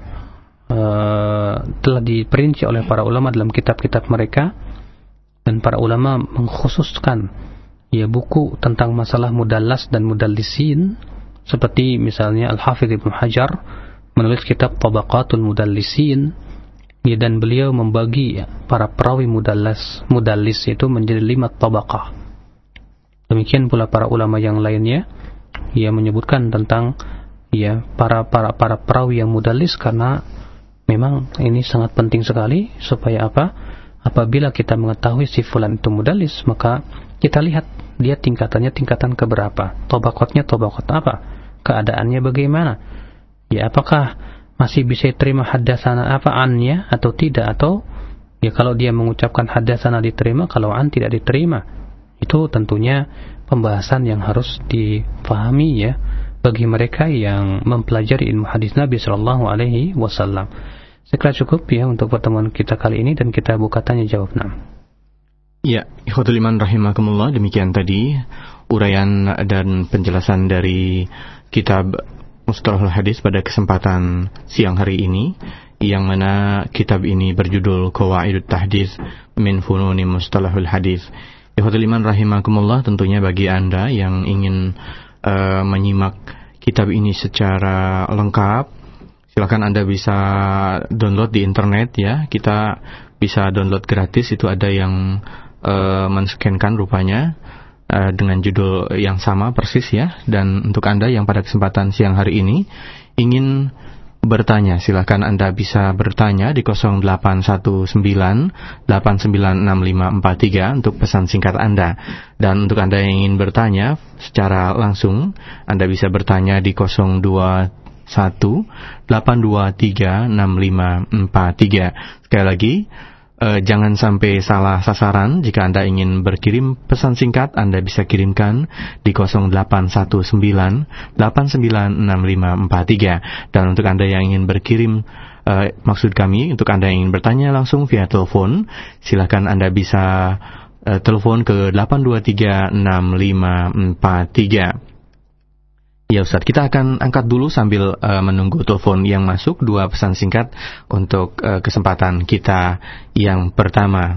uh, telah diperinci oleh para ulama dalam kitab-kitab mereka, dan para ulama mengkhususkan ya buku tentang masalah mudallas dan mudallisin, seperti misalnya Al-Hafidz Ibnu Hajar menulis kitab Tabaqatul Mudallisin, ya, dan beliau membagi ya, para perawi mudallas mudallis itu menjadi lima tabaqah. Demikian pula para ulama yang lainnya ia menyebutkan tentang ya para para para perawi yang mudallis, karena memang ini sangat penting sekali supaya apa? Apabila kita mengetahui si fulan itu mudallis, maka kita lihat dia tingkatannya tingkatan keberapa, tabaqatnya tabaqat apa, keadaannya bagaimana. Ya, apakah masih bisa terima haddatsana apa annya atau tidak, atau ya kalau dia mengucapkan haddatsana diterima, kalau an tidak diterima. Itu tentunya pembahasan yang harus difahami ya bagi mereka yang mempelajari ilmu hadis Nabi sallallahu alaihi wasallam. Saya kira cukup ya untuk pertemuan kita kali ini, dan kita buka tanya jawab. Nah. Ya, ikhwatul iman rahimakumullah, demikian tadi uraian dan penjelasan dari kitab Mustalahul Hadis pada kesempatan siang hari ini, yang mana kitab ini berjudul Qawaidut Tahdits min Fununi Mustalahul Hadis. Ikhwatul iman rahimakumullah, tentunya bagi Anda yang ingin uh, menyimak kitab ini secara lengkap, silakan Anda bisa download di internet ya. Kita bisa download gratis, itu ada yang uh, men-scankan rupanya dengan judul yang sama persis ya. Dan untuk Anda yang pada kesempatan siang hari ini ingin bertanya, silakan Anda bisa bertanya di nol delapan satu sembilan delapan sembilan enam lima empat tiga untuk pesan singkat Anda. Dan untuk Anda yang ingin bertanya secara langsung, Anda bisa bertanya di nol dua satu delapan dua tiga enam lima empat tiga. Sekali lagi, Uh, jangan sampai salah sasaran. Jika Anda ingin berkirim pesan singkat, Anda bisa kirimkan di nol delapan satu sembilan delapan sembilan enam lima empat tiga. Dan untuk Anda yang ingin berkirim, uh, maksud kami untuk Anda yang ingin bertanya langsung via telepon, silakan Anda bisa uh, telepon ke delapan dua tiga enam lima empat tiga. Ya Ustaz, kita akan angkat dulu sambil uh, menunggu telepon yang masuk, dua pesan singkat untuk uh, kesempatan kita yang pertama.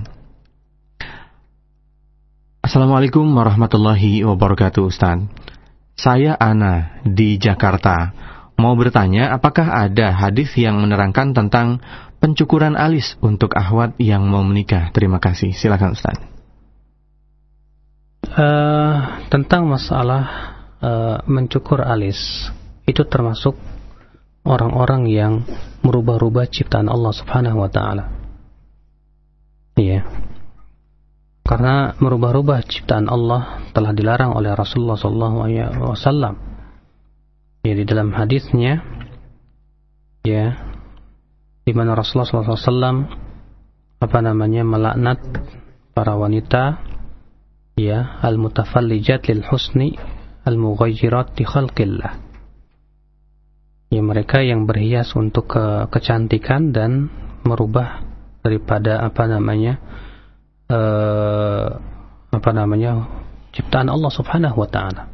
Assalamualaikum warahmatullahi wabarakatuh Ustaz. Saya Ana di Jakarta. Mau bertanya, apakah ada hadis yang menerangkan tentang pencukuran alis untuk akhwat yang mau menikah? Terima kasih. Silakan Ustaz. Uh, tentang masalah Uh, mencukur alis, itu termasuk orang-orang yang merubah-rubah ciptaan Allah Subhanahu wa taala. Iya. Karena merubah-rubah ciptaan Allah telah dilarang oleh Rasulullah sallallahu alaihi wasallam. Ya, di dalam hadisnya ya, di mana Rasulullah sallallahu alaihi wasallam apa namanya melaknat para wanita ya, al-mutafallijat lil husni al-mughayyirat di khalqillah. Ya, mereka yang berhias untuk ke kecantikan dan merubah daripada apa namanya uh, apa namanya ciptaan Allah Subhanahu wa taala.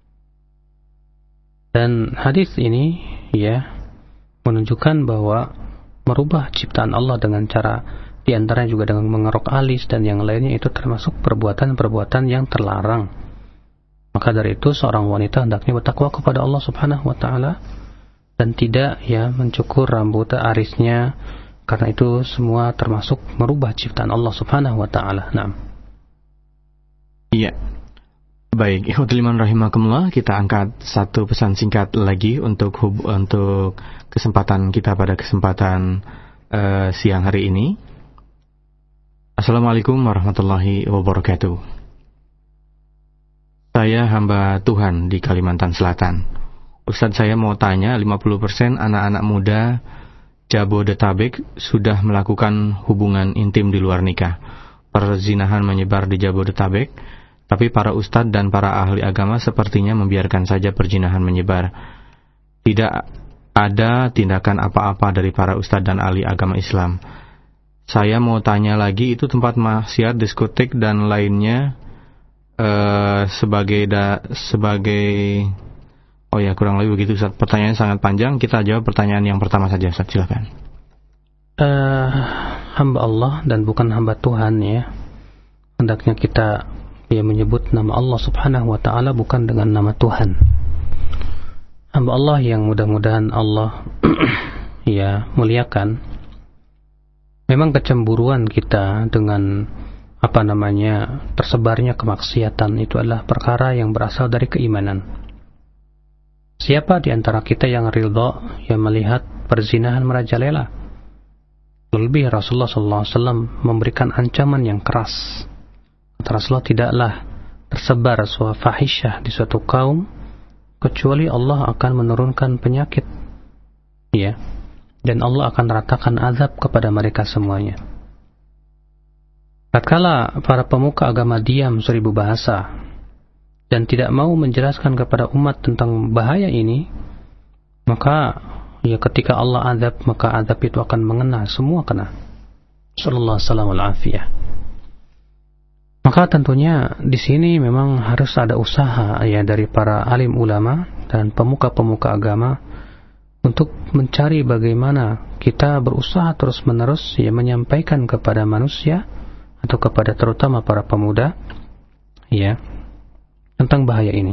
Dan hadis ini ya menunjukkan bahwa merubah ciptaan Allah dengan cara Di antaranya juga dengan mengerok alis dan yang lainnya, itu termasuk perbuatan-perbuatan yang terlarang. Maka dari itu seorang wanita hendaknya bertakwa kepada Allah Subhanahu wa taala dan tidak ya mencukur rambut arisnya, karena itu semua termasuk merubah ciptaan Allah Subhanahu wa taala. Naam. Iya. Baik, ikhwatul iman rahimakumullah, kita angkat satu pesan singkat lagi untuk hub, untuk kesempatan kita pada kesempatan uh, siang hari ini. Assalamualaikum warahmatullahi wabarakatuh. Saya hamba Tuhan di Kalimantan Selatan. Ustadz, saya mau tanya, lima puluh persen anak-anak muda Jabodetabek sudah melakukan hubungan intim di luar nikah. Perzinahan menyebar di Jabodetabek, tapi para ustadz dan para ahli agama sepertinya membiarkan saja perzinahan menyebar. Tidak ada tindakan apa-apa dari para ustadz dan ahli agama Islam. Saya mau tanya lagi, itu tempat maksiat, diskotik dan lainnya uh, sebagai da, sebagai oh ya kurang lebih begitu Ustaz. Pertanyaannya sangat panjang, kita jawab pertanyaan yang pertama saja Ustaz, silakan. Uh, hamba Allah dan bukan hamba Tuhan ya. Hendaknya kita ya menyebut nama Allah Subhanahu wa taala bukan dengan nama Tuhan. Hamba Allah yang mudah-mudahan Allah ya muliakan. Memang kecemburuan kita dengan apa namanya tersebarnya kemaksiatan itu adalah perkara yang berasal dari keimanan. Siapa di antara kita yang ridha yang melihat perzinahan merajalela? Lebih Rasulullah sallallahu alaihi wasallam memberikan ancaman yang keras. Kata Rasulullah, tidaklah tersebar suatu fahisyah di suatu kaum kecuali Allah akan menurunkan penyakit. Ya. Dan Allah akan ratakan azab kepada mereka semuanya. Tatkala para pemuka agama diam seribu bahasa dan tidak mau menjelaskan kepada umat tentang bahaya ini, maka ya ketika Allah azab, maka azab itu akan mengena, semua kena. Sallallahu alaihi wasallam. Maka tentunya di sini memang harus ada usaha ya dari para alim ulama dan pemuka-pemuka agama untuk mencari bagaimana kita berusaha terus-menerus ya menyampaikan kepada manusia atau kepada terutama para pemuda ya tentang bahaya ini.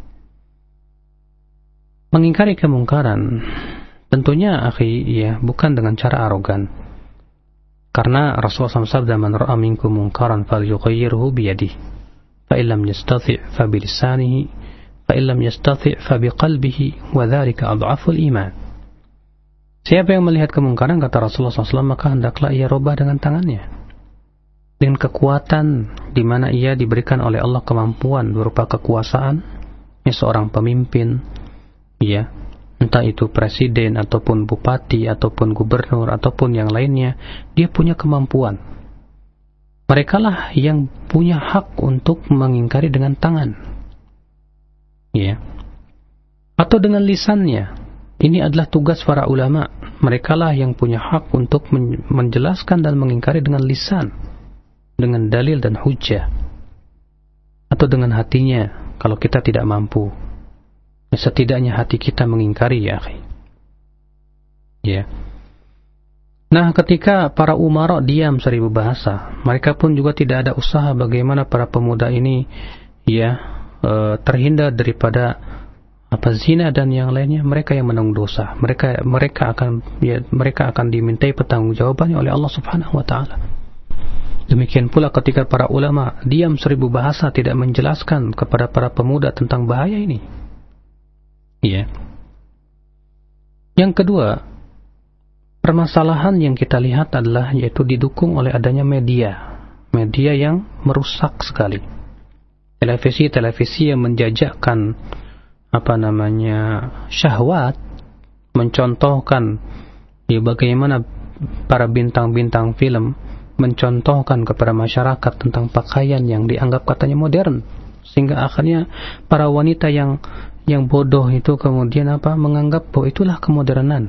Mengingkari kemungkaran tentunya akhi ya bukan dengan cara arogan. Karena Rasulullah shallallahu alaihi wasallam man ra'a minkum munkaran falyughayyirhu biyadihi fa illam yastati' fa bilisanihi fa illam yastati' fa biqalbihi wa dzalika adhaful iman. Siapa yang melihat kemungkaran, kata Rasulullah shallallahu alaihi wasallam, maka hendaklah ia rubah dengan tangannya. Dengan kekuatan di mana ia diberikan oleh Allah kemampuan berupa kekuasaan, ya seorang pemimpin, ya entah itu presiden ataupun bupati ataupun gubernur ataupun yang lainnya, dia punya kemampuan. Merekalah yang punya hak untuk mengingkari dengan tangan, ya, atau dengan lisannya. Ini adalah tugas para ulama. Merekalah yang punya hak untuk menjelaskan dan mengingkari dengan lisan, dengan dalil dan hujjah, atau dengan hatinya kalau kita tidak mampu. Setidaknya hati kita mengingkari ya akhi. Ya. Nah, ketika para umara diam seribu bahasa, mereka pun juga tidak ada usaha bagaimana para pemuda ini ya e, terhindar daripada apa zina dan yang lainnya. Mereka yang menanggung dosa. Mereka mereka akan ya, mereka akan dimintai pertanggungjawabannya oleh Allah Subhanahu wa taala. Demikian pula ketika para ulama diam seribu bahasa tidak menjelaskan kepada para pemuda tentang bahaya ini. Ya. Yang kedua, permasalahan yang kita lihat adalah yaitu didukung oleh adanya media. Media yang merusak sekali. Televisi-televisi yang menjajakkan apa namanya syahwat, mencontohkan ya bagaimana para bintang-bintang film mencontohkan kepada masyarakat tentang pakaian yang dianggap katanya modern, sehingga akhirnya para wanita yang yang bodoh itu kemudian apa menganggap bahwa itulah kemodernan.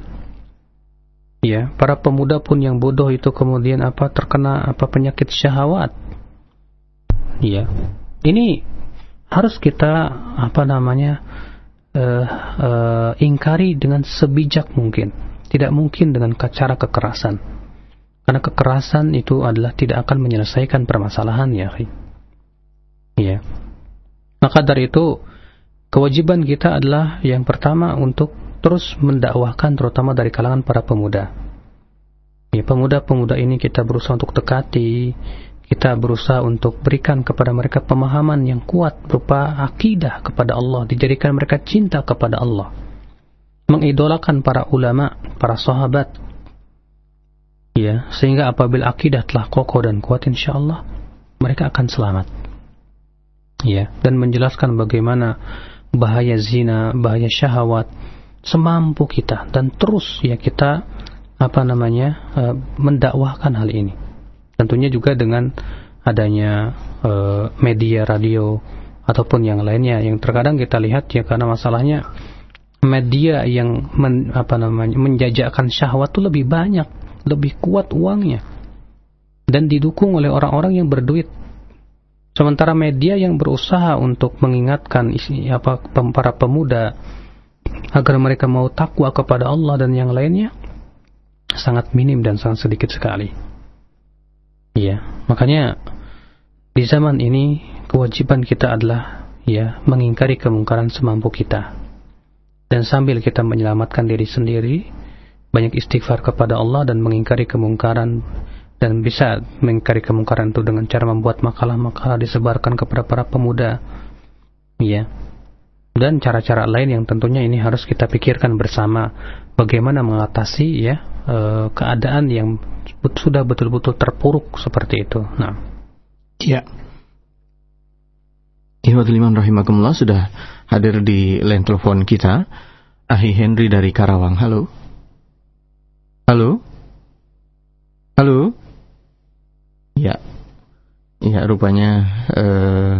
Ya, para pemuda pun yang bodoh itu kemudian apa terkena apa penyakit syahwat. Ya. Ini harus kita apa namanya uh, uh, ingkari dengan sebijak mungkin. Tidak mungkin dengan cara kekerasan. Karena kekerasan itu adalah tidak akan menyelesaikan permasalahan, ya. Ya. Maka dari itu kewajiban kita adalah yang pertama untuk terus mendakwahkan, terutama dari kalangan para pemuda. Ya, pemuda-pemuda ini kita berusaha untuk dekati, kita berusaha untuk berikan kepada mereka pemahaman yang kuat berupa akidah kepada Allah, dijadikan mereka cinta kepada Allah, mengidolakan para ulama, para sahabat. Ya, sehingga apabila akidah telah kokoh dan kuat, insyaallah mereka akan selamat. Ya, dan menjelaskan bagaimana bahaya zina, bahaya syahwat semampu kita, dan terus ya kita apa namanya uh, mendakwahkan hal ini. Tentunya juga dengan adanya uh, media radio ataupun yang lainnya yang terkadang kita lihat ya, karena masalahnya media yang men, apa namanya menjajakan syahwat itu lebih banyak, lebih kuat uangnya, dan didukung oleh orang-orang yang berduit. Sementara media yang berusaha untuk mengingatkan isi, apa, para pemuda agar mereka mau takwa kepada Allah dan yang lainnya sangat minim dan sangat sedikit sekali. Ya, makanya di zaman ini kewajiban kita adalah ya mengingkari kemungkaran semampu kita, dan sambil kita menyelamatkan diri sendiri, banyak istighfar kepada Allah dan mengingkari kemungkaran. Dan bisa mengingkari kemungkaran itu dengan cara membuat makalah-makalah disebarkan kepada para pemuda, ya. Dan cara-cara lain yang tentunya ini harus kita pikirkan bersama, bagaimana mengatasi ya e, keadaan yang sudah betul-betul terpuruk seperti itu. Nah, ya. Ikhwatul iman rahimakumullah, sudah hadir di line telepon kita Ahi Henry dari Karawang. Halo. Halo. Halo. Ya, ya rupanya uh,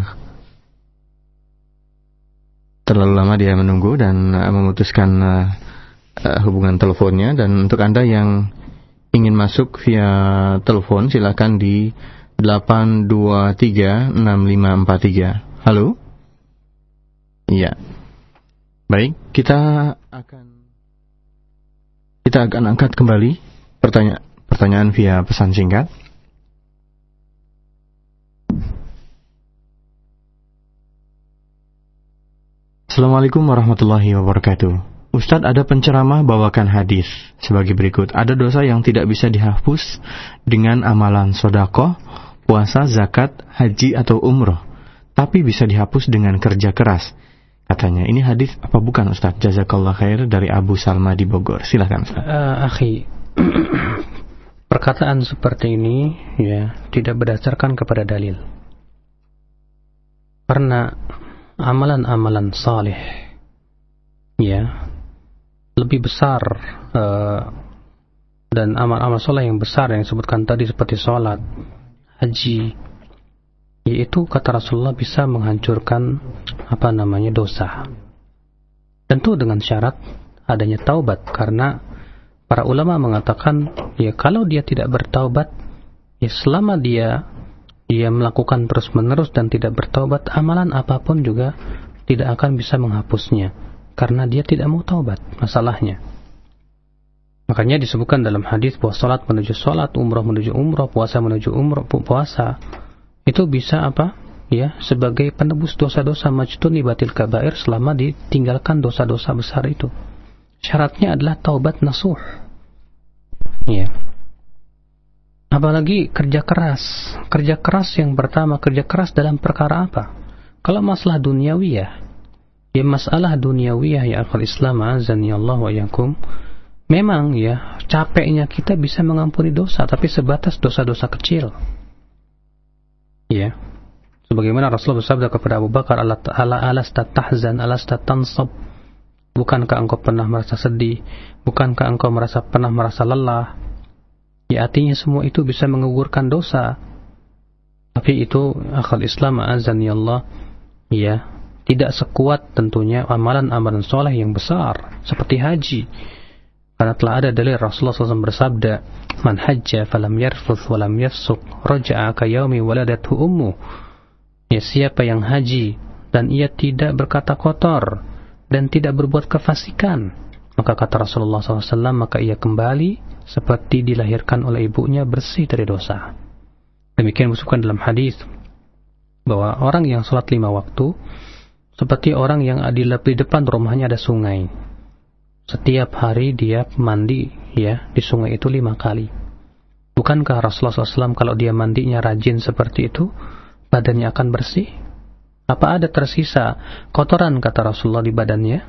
terlalu lama dia menunggu dan uh, memutuskan uh, uh, hubungan teleponnya. Dan untuk Anda yang ingin masuk via telepon, silakan di delapan dua tiga enam lima empat tiga. Halo? Iya. Baik, kita akan kita akan angkat kembali pertanyaan pertanyaan via pesan singkat. Assalamualaikum warahmatullahi wabarakatuh. Ustadz, ada penceramah bawakan hadis sebagai berikut. Ada dosa yang tidak bisa dihapus dengan amalan sodakoh, puasa, zakat, haji, atau umroh, tapi bisa dihapus dengan kerja keras. Katanya, ini hadis apa bukan Ustadz? Jazakallah khair, dari Abu Salma di Bogor. Silahkan Ustadz. Uh, akhi, perkataan seperti ini ya tidak berdasarkan kepada dalil. Karena amalan-amalan saleh ya lebih besar uh, dan amal-amal saleh yang besar yang disebutkan tadi seperti sholat, haji, yaitu kata Rasulullah bisa menghancurkan apa namanya dosa. Tentu dengan syarat adanya taubat, karena para ulama mengatakan ya kalau dia tidak bertaubat, ya selama dia dia melakukan terus-menerus dan tidak bertaubat, amalan apapun juga tidak akan bisa menghapusnya, karena dia tidak mau taubat masalahnya. Makanya disebutkan dalam hadis bahwa salat menuju salat, umrah menuju umrah, puasa menuju umrah, puasa itu bisa apa? Ya, sebagai penebus dosa-dosa majtuni batil kabair, selama ditinggalkan dosa-dosa besar itu. Syaratnya adalah taubat nasuh. Ya. Apalagi kerja keras. Kerja keras yang pertama, kerja keras dalam perkara apa? Kalau masalah duniawiyah, ya masalah duniawiyah ya akhul Islam azani Allah wa yakum, memang ya capeknya kita bisa mengampuni dosa, tapi sebatas dosa-dosa kecil. Ya. Sebagaimana Rasulullah bersabda kepada Abu Bakar, ala alasta tahzan, alasta tansab, bukankah engkau pernah merasa sedih, bukankah engkau merasa pernah merasa lelah? Ya, artinya semua itu bisa menggugurkan dosa. Tapi itu akhal Islam azani Allah, ya, tidak sekuat tentunya amalan-amalan soleh yang besar seperti haji. Karena telah ada dalil Rasulullah shallallahu alaihi wasallam bersabda, man hajja falam yarfuth walam yafsuq raja'a ka yaumi waladathu ummu. Ya, siapa yang haji dan ia tidak berkata kotor dan tidak berbuat kefasikan, maka kata Rasulullah shallallahu alaihi wasallam, maka ia kembali seperti dilahirkan oleh ibunya, bersih dari dosa. Demikian disebutkan dalam hadis bahwa orang yang sholat lima waktu seperti orang yang di depan rumahnya ada sungai. Setiap hari dia mandi ya di sungai itu lima kali. Bukankah Rasulullah shallallahu alaihi wasallam kalau dia mandinya rajin seperti itu, badannya akan bersih? Apa ada tersisa kotoran kata Rasulullah di badannya?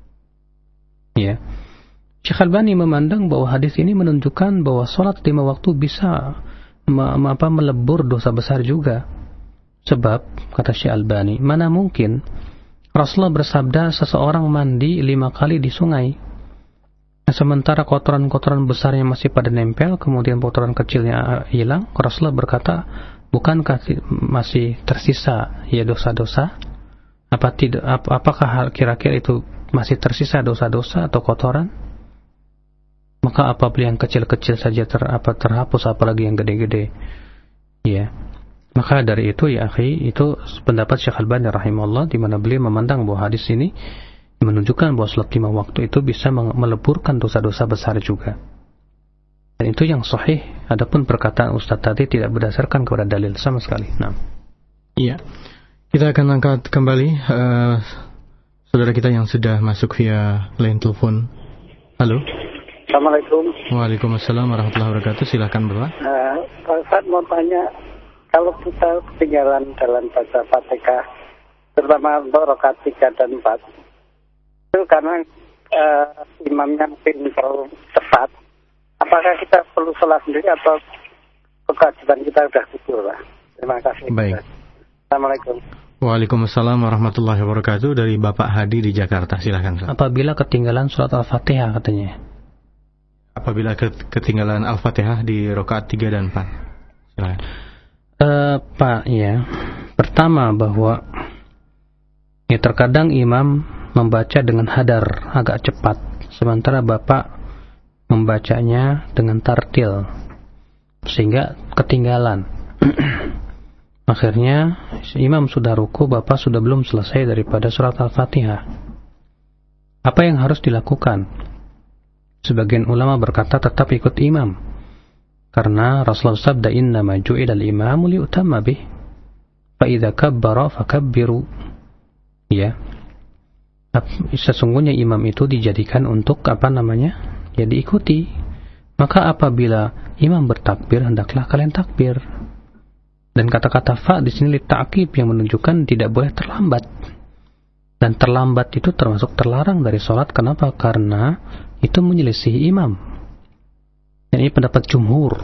Ya. Syekh Albani memandang bahwa hadis ini menunjukkan bahwa sholat lima waktu bisa me- apa, melebur dosa besar juga. Sebab, kata Syekh Albani, mana mungkin Rasulullah bersabda seseorang mandi lima kali di sungai, sementara kotoran-kotoran besarnya masih pada nempel, kemudian kotoran kecilnya hilang. Rasulullah berkata, bukankah masih tersisa ya dosa-dosa? Apa tidak? Ap- apakah kira-kira itu masih tersisa dosa-dosa atau kotoran? Maka apabila yang kecil-kecil saja ter, apa, terhapus, apalagi yang gede-gede. Ya. Maka dari itu ya akhi, itu pendapat Syekh Albani rahimahullah, di mana beliau memandang bahwa hadis ini menunjukkan bahwa salat lima waktu itu bisa meleburkan dosa-dosa besar juga. Dan itu yang sahih. Adapun perkataan Ustaz tadi tidak berdasarkan kepada dalil sama sekali. Nah. Iya. Kita akan angkat kembali uh, saudara kita yang sudah masuk via line telepon. Halo. Assalamualaikum. Waalaikumsalam warahmatullahi wabarakatuh. Silakan Bapak. Uh, Pak Ustaz mau tanya, kalau kita ketinggalan dalam baca Fatihah, terutama untuk rakaat tiga dan empat, itu karena uh, imamnya mungkin terlalu cepat, apakah kita perlu sholat sendiri atau kewajiban kita sudah gugur, Pak? Terima kasih. Baik. Assalamualaikum. Waalaikumsalam warahmatullahi wabarakatuh. Dari Bapak Hadi di Jakarta. Silakan. Apabila ketinggalan surat Al-Fatihah katanya. Apabila ketinggalan Al-Fatihah di rakaat tiga dan empat. Silakan. Uh, Pak, ya. Pertama bahwa ya terkadang imam membaca dengan hadar agak cepat, sementara Bapak membacanya dengan tartil sehingga ketinggalan. Akhirnya imam sudah ruku, Bapak sudah belum selesai daripada surat Al-Fatihah. Apa yang harus dilakukan? Sebagian ulama berkata tetap ikut imam, karena Rasulullah sabda innama ju'ilal imamu liutamma bih fa idza kabbara fakabbiru. Ya. Sesungguhnya imam itu dijadikan untuk apa namanya? Ya diikuti. Maka apabila imam bertakbir, hendaklah kalian takbir. Dan kata-kata fa di sini litakib yang menunjukkan tidak boleh terlambat. Dan terlambat itu termasuk terlarang dari sholat. Kenapa? Karena itu menyelisihi imam. Dan ini pendapat jumhur,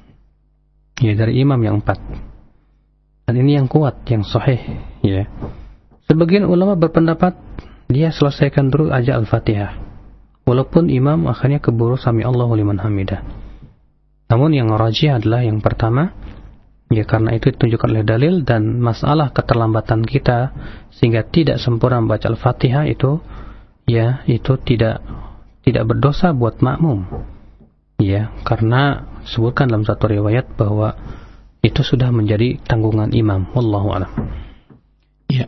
ya, dari imam yang empat. Dan ini yang kuat, yang sahih, ya. Sebagian ulama berpendapat dia selesaikan dulu aja Al-Fatihah, walaupun imam akhirnya keburu sami Allahu liman hamidah. Namun yang rajih adalah yang pertama, ya, karena itu ditunjukkan oleh dalil, dan masalah keterlambatan kita sehingga tidak sempurna membaca Al-Fatihah itu, ya, itu tidak tidak berdosa buat makmum. Ya, karena sebutkan dalam satu riwayat bahwa itu sudah menjadi tanggungan imam. Wallahu a'lam. Ya.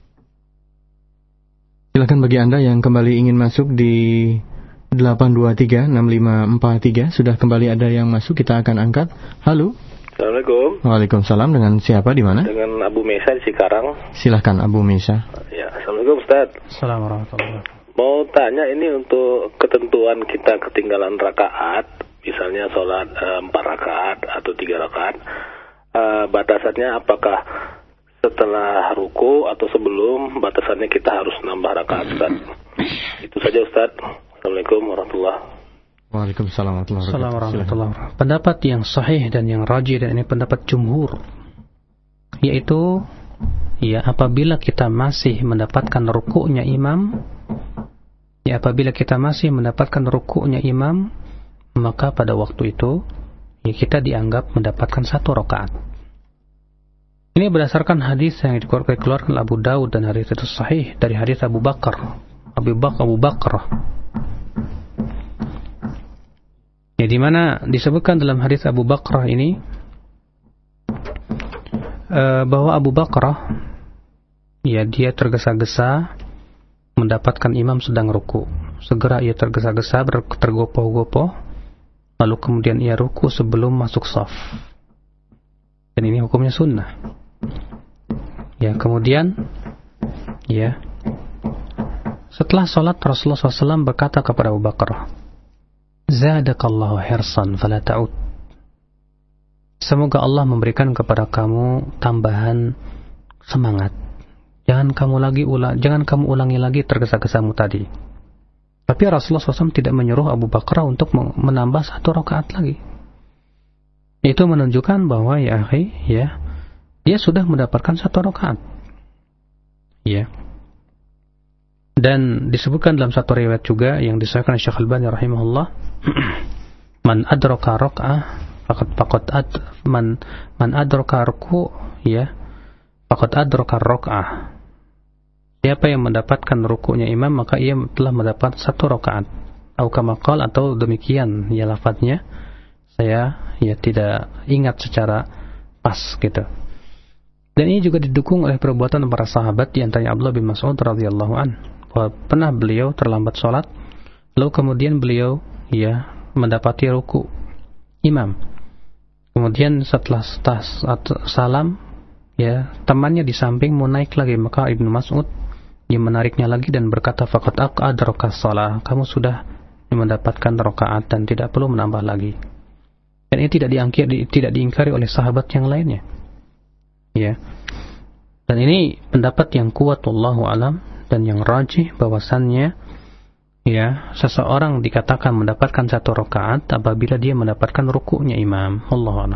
Silakan bagi Anda yang kembali ingin masuk di delapan dua tiga enam lima empat tiga, sudah kembali ada yang masuk, kita akan angkat. Halo. Assalamualaikum. Waalaikumsalam. Dengan siapa, di mana? Dengan Abu Mesa di Cikarang. Silahkan Abu Mesa. Ya, Assalamualaikum Ustaz. Assalamualaikum warahmatullahi wabarakatuh. Mau tanya ini untuk ketentuan kita ketinggalan rakaat, misalnya sholat empat rakaat atau tiga rakaat, uh, batasannya apakah setelah ruku atau sebelum, batasannya kita harus nambah rakaat, Ustaz? Itu saja, Ustaz. Assalamualaikum warahmatullahi wabarakatuh. Waalaikumsalam warahmatullahi wabarakatuh. Pendapat yang sahih dan yang rajih, dan ini pendapat jumhur, yaitu ya apabila kita masih mendapatkan rukuknya imam, ya apabila kita masih mendapatkan rukuknya imam, maka pada waktu itu ya kita dianggap mendapatkan satu rakaat. Ini berdasarkan hadis yang dikeluarkan oleh Abu Daud, dan hadis itu sahih dari hadis Abu Bakar, Abu Bakar, Abu Bakar. Ya, di mana disebutkan dalam hadis Abu Bakar ini uh, bahwa Abu Bakar ya dia tergesa-gesa mendapatkan imam sedang ruku. Segera ia tergesa-gesa, tergopoh-gopoh, lalu kemudian ia ruku sebelum masuk shaf. Dan ini hukumnya sunnah. Ya, kemudian ya, setelah sholat Rasulullah shallallahu alaihi wasallam berkata kepada Abu Bakar, "Zadakallahu hirsan fala ta'ud." Semoga Allah memberikan kepada kamu tambahan semangat. Jangan kamu lagi ulang, jangan kamu ulangi lagi tergesa-gesamu tadi. Tapi Rasulullah shallallahu alaihi wasallam tidak menyuruh Abu Bakar untuk menambah satu rakaat lagi. Itu menunjukkan bahwa ya akhi, ya, dia sudah mendapatkan satu rakaat. Ya. Dan disebutkan dalam satu riwayat juga yang disahihkan oleh Syekh Al-Albani rahimahullah, man adraka rak'ah faqad faqad ad man man adraka ruku' ya faqad adraka rak'ah. Siapa yang mendapatkan ruku'nya imam maka ia telah mendapat satu rakaat. Atau kama qala, atau demikian ya lafadznya. Saya ya tidak ingat secara pas gitu. Dan ini juga didukung oleh perbuatan para sahabat, di antaranya Abdullah bin Mas'ud radhiyallahu an. Pernah beliau terlambat sholat, lalu kemudian beliau ya mendapati ruku imam. Kemudian setelah tas, salam, ya temannya di samping mau naik lagi, maka Ibnu Mas'ud dia menariknya lagi dan berkata, faqad adraka shalah, kamu sudah mendapatkan rakaat dan tidak perlu menambah lagi. Dan ini tidak diangkir, tidak diingkari oleh sahabat yang lainnya. Ya. Dan ini pendapat yang kuat wallahu alam, dan yang rajih bahwasannya ya seseorang dikatakan mendapatkan satu rakaat apabila dia mendapatkan rukuknya imam. Wallahu a'lam.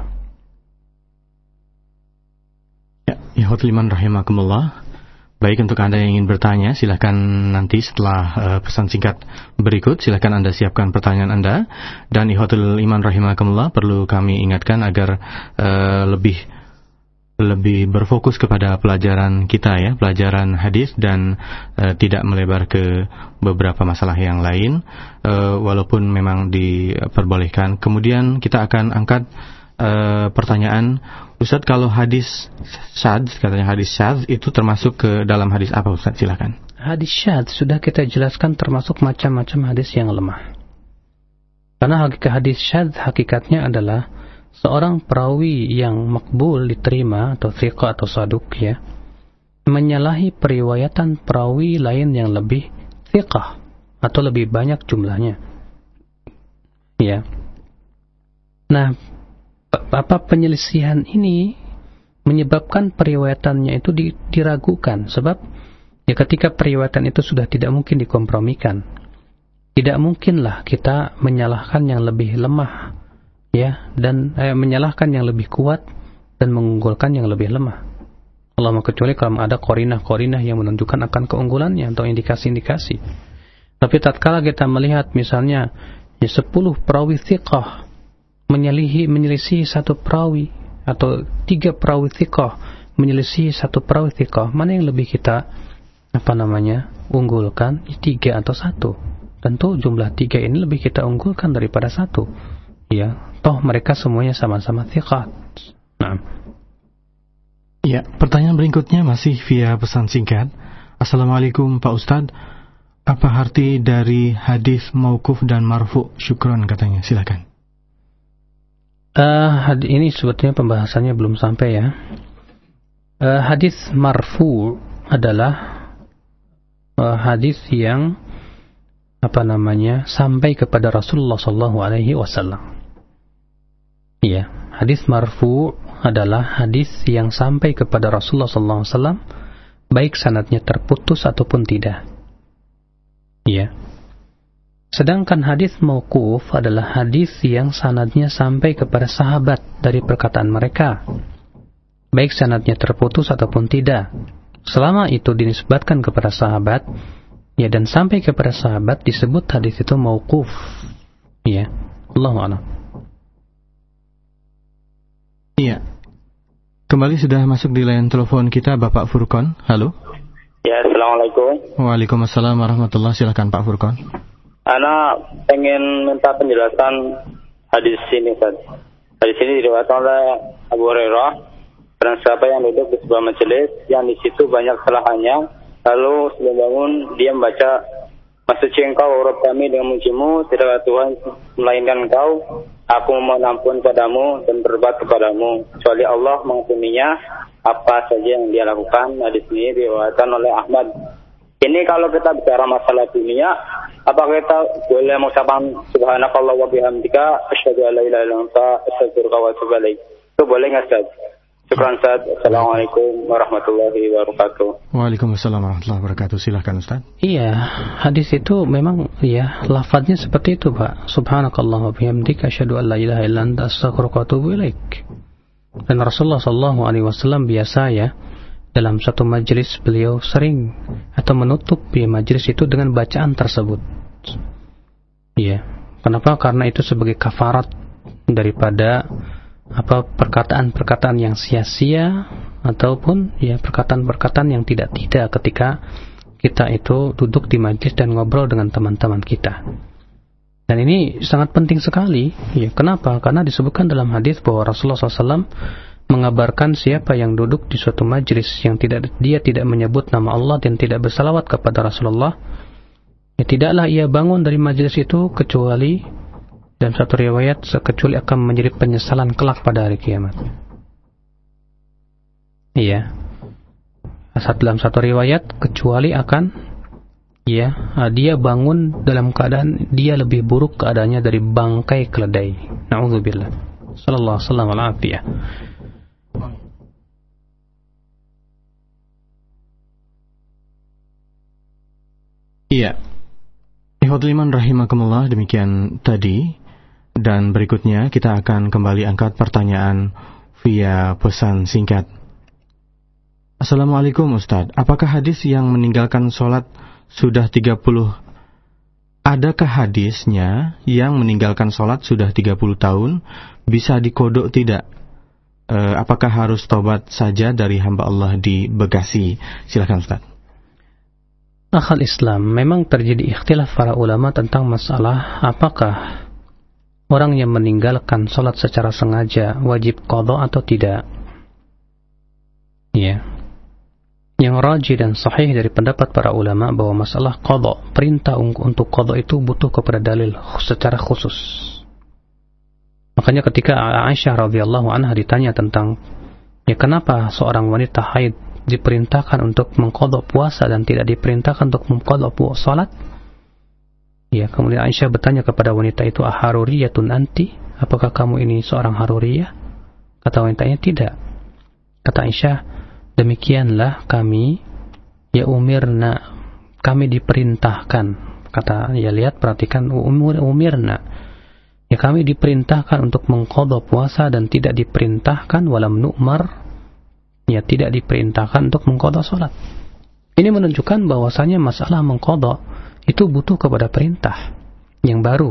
Ya, ikhwatul iman rahimakumullah. Baik, untuk Anda yang ingin bertanya, silahkan nanti setelah uh, pesan singkat berikut, silahkan Anda siapkan pertanyaan Anda. Dan ikhwatul iman rahimakumullah, perlu kami ingatkan agar uh, lebih lebih berfokus kepada pelajaran kita ya, pelajaran hadis, dan uh, tidak melebar ke beberapa masalah yang lain, uh, walaupun memang diperbolehkan. Kemudian kita akan angkat uh, pertanyaan, Ustaz, kalau hadis syadz, katanya hadis syadz itu termasuk ke dalam hadis apa, Ustaz? Silakan. Hadis syadz sudah kita jelaskan termasuk macam-macam hadis yang lemah. Karena hakikat hadis syadz hakikatnya adalah seorang perawi yang makbul diterima atau thiqah atau saduk ya, menyalahi periwayatan perawi lain yang lebih thiqah atau lebih banyak jumlahnya. Ya. Nah, apa penyelisihan ini menyebabkan periwayatannya itu diragukan, sebab ya ketika periwayatan itu sudah tidak mungkin dikompromikan, tidak mungkinlah kita menyalahkan yang lebih lemah ya, dan eh, menyalahkan yang lebih kuat dan mengunggulkan yang lebih lemah. Allahumma kecuali kalau ada korinah-korinah yang menunjukkan akan keunggulannya atau indikasi-indikasi. Tapi tatkala kita melihat misalnya ya sepuluh perawi thiqah menyelihi menyelisih satu perawi, atau tiga perawi thiqah menyelisih satu perawi thiqah, mana yang lebih kita apa namanya unggulkan, tiga atau satu? Tentu jumlah tiga ini lebih kita unggulkan daripada satu. Ya, toh mereka semuanya sama-sama thiqat. Nah. Ya, pertanyaan berikutnya masih via pesan singkat. Assalamualaikum Pak Ustadz, apa arti dari hadis mauquf dan marfu? Syukron, katanya. Silakan. Uh, ini sebetulnya pembahasannya belum sampai ya. Uh, hadis marfu adalah uh, hadis yang apa namanya sampai kepada Rasulullah Sallallahu Alaihi Wasallam. Iya, hadis marfu adalah hadis yang sampai kepada Rasulullah Sallallahu Alaihi Wasallam, baik sanadnya terputus ataupun tidak. Iya. Sedangkan hadis mauquf adalah hadis yang sanadnya sampai kepada sahabat dari perkataan mereka, baik sanadnya terputus ataupun tidak. Selama itu dinisbatkan kepada sahabat, ya, dan sampai kepada sahabat, disebut hadis itu mauquf. Ya, Allahu a'lam. Iya. Kembali sudah masuk di line telepon kita Bapak Furqon. Halo. Ya, assalamualaikum. Waalaikumsalam warahmatullahi. Silakan Pak Furqon. Ana pengen minta penjelasan hadis ini, Ustaz. Hadis ini diriwayatkan oleh Abu Hurairah, barang siapa yang duduk di sebuah majelis yang di situ banyak kesalahannya, lalu sebelum bangun dia membaca Maksudnya engkau urut kami dengan mujimu, tidak ada Tuhan melainkan engkau. Aku memohon ampun padamu dan berbat kepadamu. Kecuali Allah mengampuninya apa saja yang dia lakukan. Hadis ini diriwayatkan oleh Ahmad. Ini kalau kita bicara masalah dunia, apakah kita boleh mengucapkan subhanakallah wa bihamdika asyhadu an la ilaha illa anta astaghfiruka wa atubu ilaik? Itu boleh enggak, Ustaz? Syukran, Ustaz. Assalamualaikum warahmatullahi wabarakatuh. Waalaikumsalam warahmatullahi wabarakatuh. Silakan, Ustaz. Iya, hadis itu memang ya lafadznya seperti itu, Pak. Subhanakallah wa bihamdika asyhadu an la ilaha illa anta astaghfiruka wa atubu ilaik. Dan Rasulullah sallallahu alaihi wasallam biasa ya dalam satu majelis beliau sering atau menutup ya majelis itu dengan bacaan tersebut. Iya. Kenapa? Karena itu sebagai kafarat daripada apa perkataan-perkataan yang sia-sia ataupun ya perkataan-perkataan yang tidak-tidak ketika kita itu duduk di majelis dan ngobrol dengan teman-teman kita. Dan ini sangat penting sekali. Ya, kenapa? Karena disebutkan dalam hadis bahwa Rasulullah shallallahu alaihi wasallam mengabarkan siapa yang duduk di suatu majelis yang tidak dia tidak menyebut nama Allah dan tidak bersalawat kepada Rasulullah, ya tidaklah ia bangun dari majelis itu kecuali dalam satu riwayat kecuali akan menjadi penyesalan kelak pada hari kiamat. Iya. Asal dalam satu riwayat kecuali akan ya dia bangun dalam keadaan dia lebih buruk keadaannya dari bangkai keledai. Nauzubillah. Sallallahu alaihi wasallam al-afiyah. Iya. Ikhwatul iman rahimakumullah, demikian tadi. Dan berikutnya kita akan kembali angkat pertanyaan via pesan singkat. Assalamualaikum Ustadz, apakah hadis yang meninggalkan sholat sudah tiga puluh Adakah hadisnya yang meninggalkan sholat sudah tiga puluh tahun bisa dikodok tidak? E, apakah harus tobat saja dari hamba Allah di Bekasi? Silakan Ustadz. Akhal Islam, memang terjadi ikhtilaf para ulama tentang masalah apakah orang yang meninggalkan sholat secara sengaja wajib qadha atau tidak. Ya. Yang rajih dan sahih dari pendapat para ulama bahwa masalah qadha, perintah untuk qadha itu butuh kepada dalil secara khusus. Makanya ketika Aisyah radhiyallahu anha ditanya tentang ya kenapa seorang wanita haid diperintahkan untuk mengqadha puasa dan tidak diperintahkan untuk mengqadha salat? Ya, kemudian Aisyah bertanya kepada wanita itu, "Aharuriyatun anti? Apakah kamu ini seorang haruriyah?" Kata wanitanya, "Tidak." Kata Aisyah, "Demikianlah kami ya umirna, kami diperintahkan." Kata, ya lihat perhatikan umur umirna. Ya kami diperintahkan untuk mengqadha puasa dan tidak diperintahkan walam nu'mar, ya tidak diperintahkan untuk mengqadha salat. Ini menunjukkan bahwasanya masalah mengqadha itu butuh kepada perintah yang baru.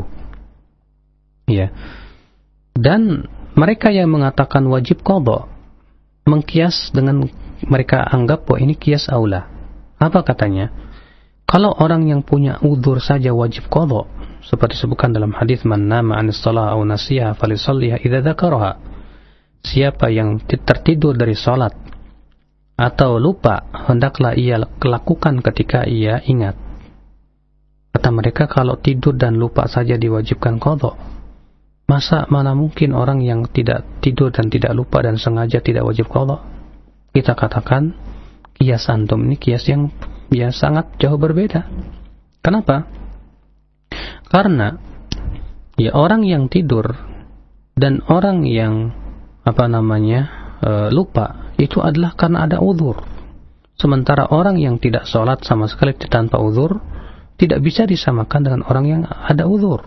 Ya. Dan mereka yang mengatakan wajib qadha mengkias dengan mereka anggap bahwa ini kias aula. Apa katanya? Kalau orang yang punya udzur saja wajib qadha, seperti disebutkan dalam hadis man nama 'anis shalah aw nasiha falyusalliha idza dzakaraha. Siapa yang tertidur dari salat atau lupa, hendaklah ia lakukan ketika ia ingat. Kata mereka, kalau tidur dan lupa saja diwajibkan qadha. Masa mana mungkin orang yang tidak tidur dan tidak lupa dan sengaja tidak wajib qadha? Kita katakan kias antum ini kias yang ya sangat jauh berbeda. Kenapa? Karena ya orang yang tidur dan orang yang apa namanya e, lupa itu adalah karena ada uzur. Sementara orang yang tidak sholat sama sekali tanpa uzur tidak bisa disamakan dengan orang yang ada uzur.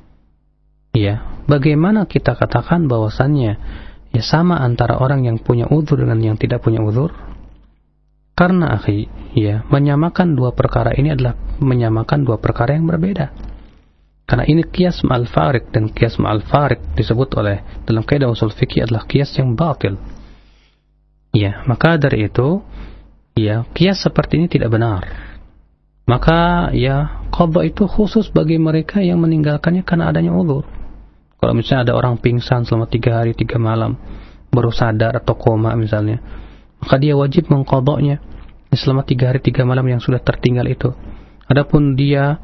Ya, bagaimana kita katakan bahwasannya ya sama antara orang yang punya uzur dengan yang tidak punya uzur? Karena akhi, ya, menyamakan dua perkara ini adalah menyamakan dua perkara yang berbeda. Karena ini qiyas ma'al farik, dan qiyas ma'al farik disebut oleh dalam kaidah usul fikih adalah qiyas yang batil. Ya, maka dari itu ya qiyas seperti ini tidak benar. Maka ya qadha itu khusus bagi mereka yang meninggalkannya karena adanya uzur. Kalau misalnya ada orang pingsan selama tiga hari tiga malam baru sadar atau koma misalnya, maka dia wajib mengqadhanya selama tiga hari tiga malam yang sudah tertinggal itu. Adapun dia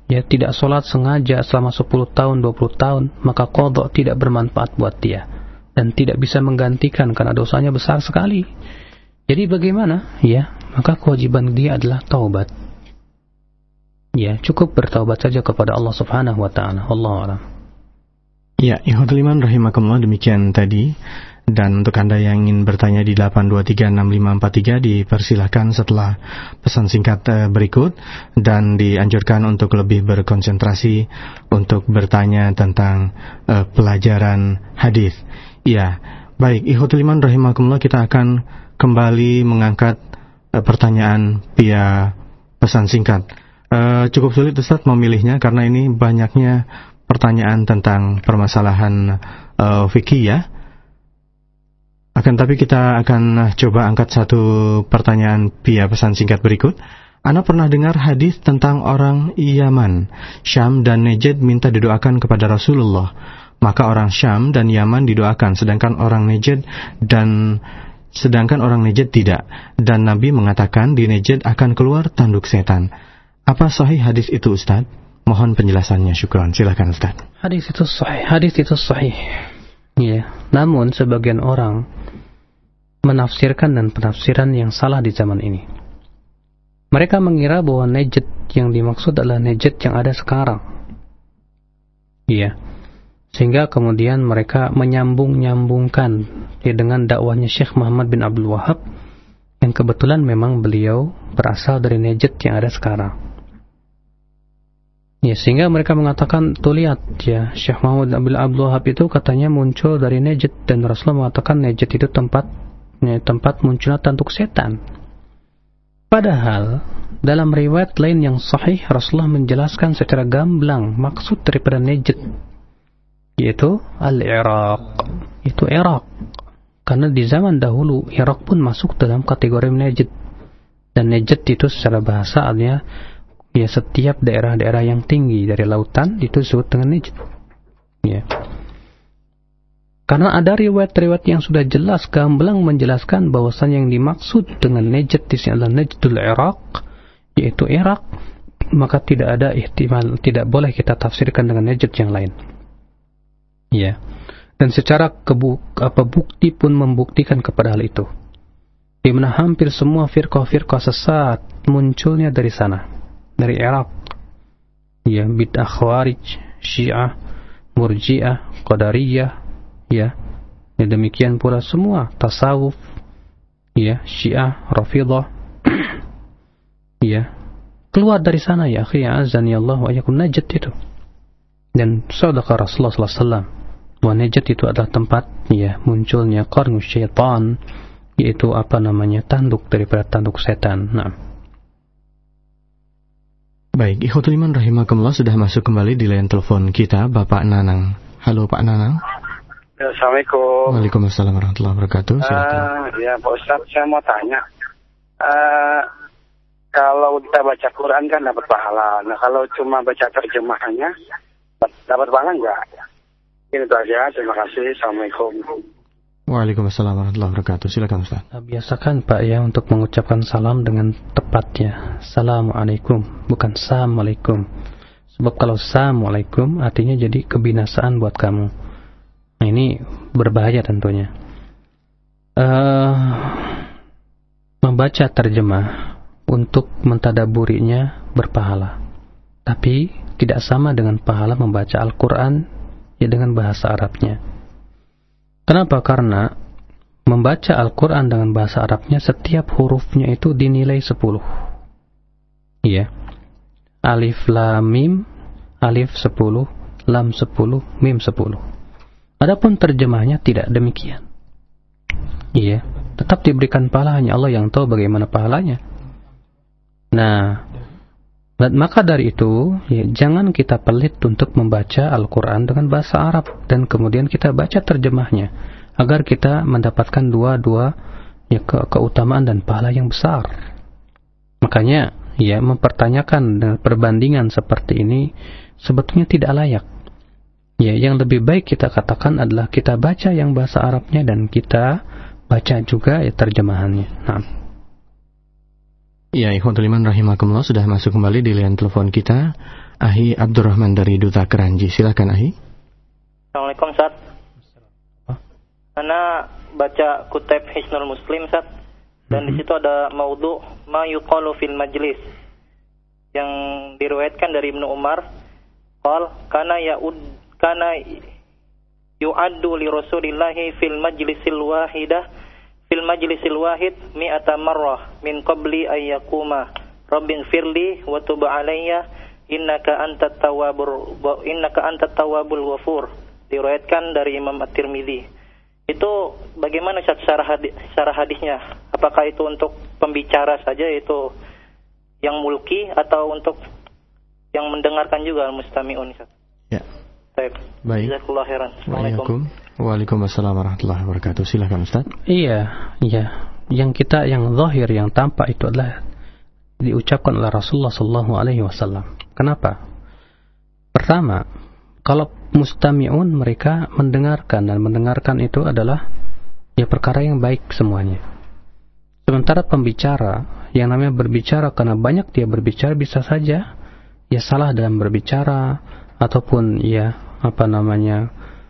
ya tidak sholat sengaja selama sepuluh tahun, dua puluh tahun, maka qadha tidak bermanfaat buat dia dan tidak bisa menggantikan karena dosanya besar sekali. Jadi bagaimana? Ya, maka kewajiban dia adalah taubat. Ya, cukup bertaubat saja kepada Allah Subhanahu wa taala. Wallahu a'lam. Ya, ikhwatul iman rahimakumullah, demikian tadi. Dan untuk Anda yang ingin bertanya di delapan dua tiga enam lima empat tiga, dipersilahkan setelah pesan singkat berikut, dan dianjurkan untuk lebih berkonsentrasi untuk bertanya tentang uh, pelajaran hadis. Ya, baik, ikhwatul iman rahimakumullah, kita akan kembali mengangkat uh, pertanyaan via pesan singkat. Uh, cukup sulit Ustaz memilihnya karena ini banyaknya pertanyaan tentang permasalahan uh, fikih ya. Akan tapi kita akan coba angkat satu pertanyaan via pesan singkat berikut. Anda pernah dengar hadis tentang orang Yaman, Syam dan Najd minta didoakan kepada Rasulullah. Maka orang Syam dan Yaman didoakan, sedangkan orang Najd dan sedangkan orang Najd tidak. Dan Nabi mengatakan di Najd akan keluar tanduk setan. Apa sahih hadis itu, Ustaz? Mohon penjelasannya, syukran. Silakan, Ustaz. Hadis itu sahih. Hadis itu sahih. Ya, namun sebagian orang menafsirkan dan penafsiran yang salah di zaman ini. Mereka mengira bahwa Najd yang dimaksud adalah Najd yang ada sekarang. Iya. Sehingga kemudian mereka menyambung-nyambungkan ya, dengan dakwahnya Syekh Muhammad bin Abdul Wahhab, yang kebetulan memang beliau berasal dari Najd yang ada sekarang. Ya, sehingga mereka mengatakan, tuh lihat ya, Syekh Muhammad bin Abdul Wahhab itu katanya muncul dari Najd, dan Rasulullah mengatakan Najd itu tempat ya, tempat munculnya tanduk setan. Padahal dalam riwayat lain yang sahih, Rasulullah menjelaskan secara gamblang maksud daripada Najd, yaitu Al-Iraq, itu Irak. Karena di zaman dahulu Irak pun masuk dalam kategori Najd, dan Najd itu secara bahasa artinya ya setiap daerah-daerah yang tinggi dari lautan itu disebut dengan Najd. Ya. Karena ada riwayat-riwayat yang sudah jelas gamblang menjelaskan bahwasannya yang dimaksud dengan Najd di sini adalah Najdul Iraq, yaitu Irak, maka tidak ada ihtimal, tidak boleh kita tafsirkan dengan Najd yang lain. Ya. Dan secara kebu, apa bukti pun membuktikan kepada hal itu. Di mana hampir semua firqah-firqah sesat munculnya dari sana. Dari Irak, ya, bid'ah Khawarij, Syiah, Murji'ah, Qadariyah, ya, ya demikian pula semua tasawuf, ya, Syiah, Rafidah, ya, keluar dari sana ya, akhi, azani Allah wa iyyakum. Najd itu, dan sadaqa Rasulullah sallallahu alaihi wasallam bahwa Najd itu adalah tempat ya munculnya qarnu syaitan, yaitu apa namanya, tanduk daripada tanduk setan. Nah. Baik, ikhwatul iman rahimakumullah, sudah masuk kembali di line telepon kita Bapak Nanang. Halo Pak Nanang. Assalamualaikum. Waalaikumsalam warahmatullahi wabarakatuh. Silakan. Uh, ya Pak Ustaz, saya mau tanya. Uh, kalau kita baca Quran kan dapat pahala. Nah kalau cuma baca terjemahannya, dapat pahala enggak? Ini itu aja. Terima kasih. Assalamualaikum. Waalaikumsalam warahmatullahi wabarakatuh. Silakan Ustaz. Biasakan Pak ya untuk mengucapkan salam dengan tepatnya. Assalamualaikum, bukan Assalamualaikum. Sebab kalau Assalamualaikum artinya jadi kebinasaan buat kamu. Nah, ini berbahaya tentunya. Uh, membaca terjemah untuk mentadaburinya berpahala, tapi tidak sama dengan pahala membaca Al-Quran ya dengan bahasa Arabnya. Kenapa? Karena membaca Al-Quran dengan bahasa Arabnya setiap hurufnya itu dinilai sepuluh. Iya. Alif, lam, mim, alif sepuluh, lam sepuluh, mim sepuluh. Adapun terjemahnya tidak demikian. Iya. Tetap diberikan pahala, hanya Allah yang tahu bagaimana pahalanya. Nah, maka dari itu ya, jangan kita pelit untuk membaca Al-Quran dengan bahasa Arab dan kemudian kita baca terjemahnya agar kita mendapatkan dua-dua ya, ke keutamaan dan pahala yang besar. Makanya ya mempertanyakan perbandingan seperti ini sebetulnya tidak layak. Ya, yang lebih baik kita katakan adalah kita baca yang bahasa Arabnya dan kita baca juga ya terjemahannya. Nah. Ya, ikhwatul iman rahimakumullah, sudah masuk kembali di line telepon kita Ahi Abdurrahman dari Duta Keranji. Silakan Ahi. Assalamualaikum Ustaz. Ana baca Kutub Hisnul Muslim Ustaz, dan mm-hmm. di situ ada maudhu ma yuqalu fil majlis yang diriwayatkan dari Ibnu Umar. Qal kana ya'ud kana yu'addu li Rasulillahi fil majlisil wahidah fil majlisil wahid mi'ata marrah min qabli ay yaquma rabbighfirli wa tub alayya innaka antat tawwabur innaka antat tawwabul ghafur. Diriwayatkan dari Imam At-Tirmidzi. Itu bagaimana cara hadis cara hadisnya? Apakah itu untuk pembicara saja itu yang mulki atau untuk yang mendengarkan juga mustami'un? Ya. Baik. Baik. Jazakallahu khairan. Assalamualaikum. Waalaikumsalam warahmatullahi wabarakatuh. Silakan Ustaz. Iya, iya. Yang kita yang zahir yang tampak itu adalah diucapkan oleh Rasulullah sallallahu alaihi wasallam. Kenapa? Pertama, kalau mustami'un mereka mendengarkan, dan mendengarkan itu adalah ya perkara yang baik semuanya. Sementara pembicara yang namanya berbicara karena banyak dia berbicara bisa saja ya salah dalam berbicara ataupun ya apa namanya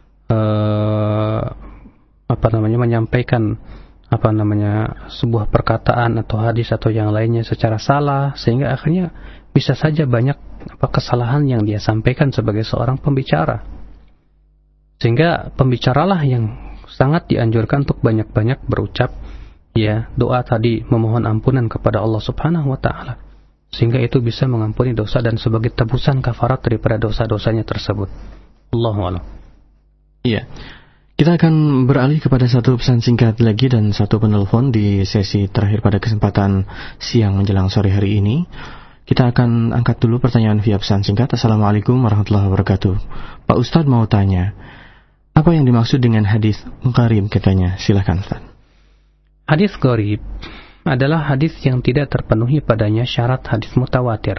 uh, apa namanya menyampaikan apa namanya sebuah perkataan atau hadis atau yang lainnya secara salah, sehingga akhirnya bisa saja banyak apa kesalahan yang dia sampaikan sebagai seorang pembicara. Sehingga pembicaralah yang sangat dianjurkan untuk banyak-banyak berucap ya doa tadi, memohon ampunan kepada Allah Subhanahu wa taala, sehingga itu bisa mengampuni dosa dan sebagai tebusan kafarat daripada dosa-dosanya tersebut. Allahu a'lam. Iya. Kita akan beralih kepada satu pesan singkat lagi dan satu penelpon di sesi terakhir pada kesempatan siang menjelang sore hari ini. Kita akan angkat dulu pertanyaan via pesan singkat. Assalamualaikum warahmatullahi wabarakatuh. Pak Ustadz mau tanya, apa yang dimaksud dengan hadis gharib katanya? Silakan Ustaz. Hadis gharib adalah hadis yang tidak terpenuhi padanya syarat hadis mutawatir.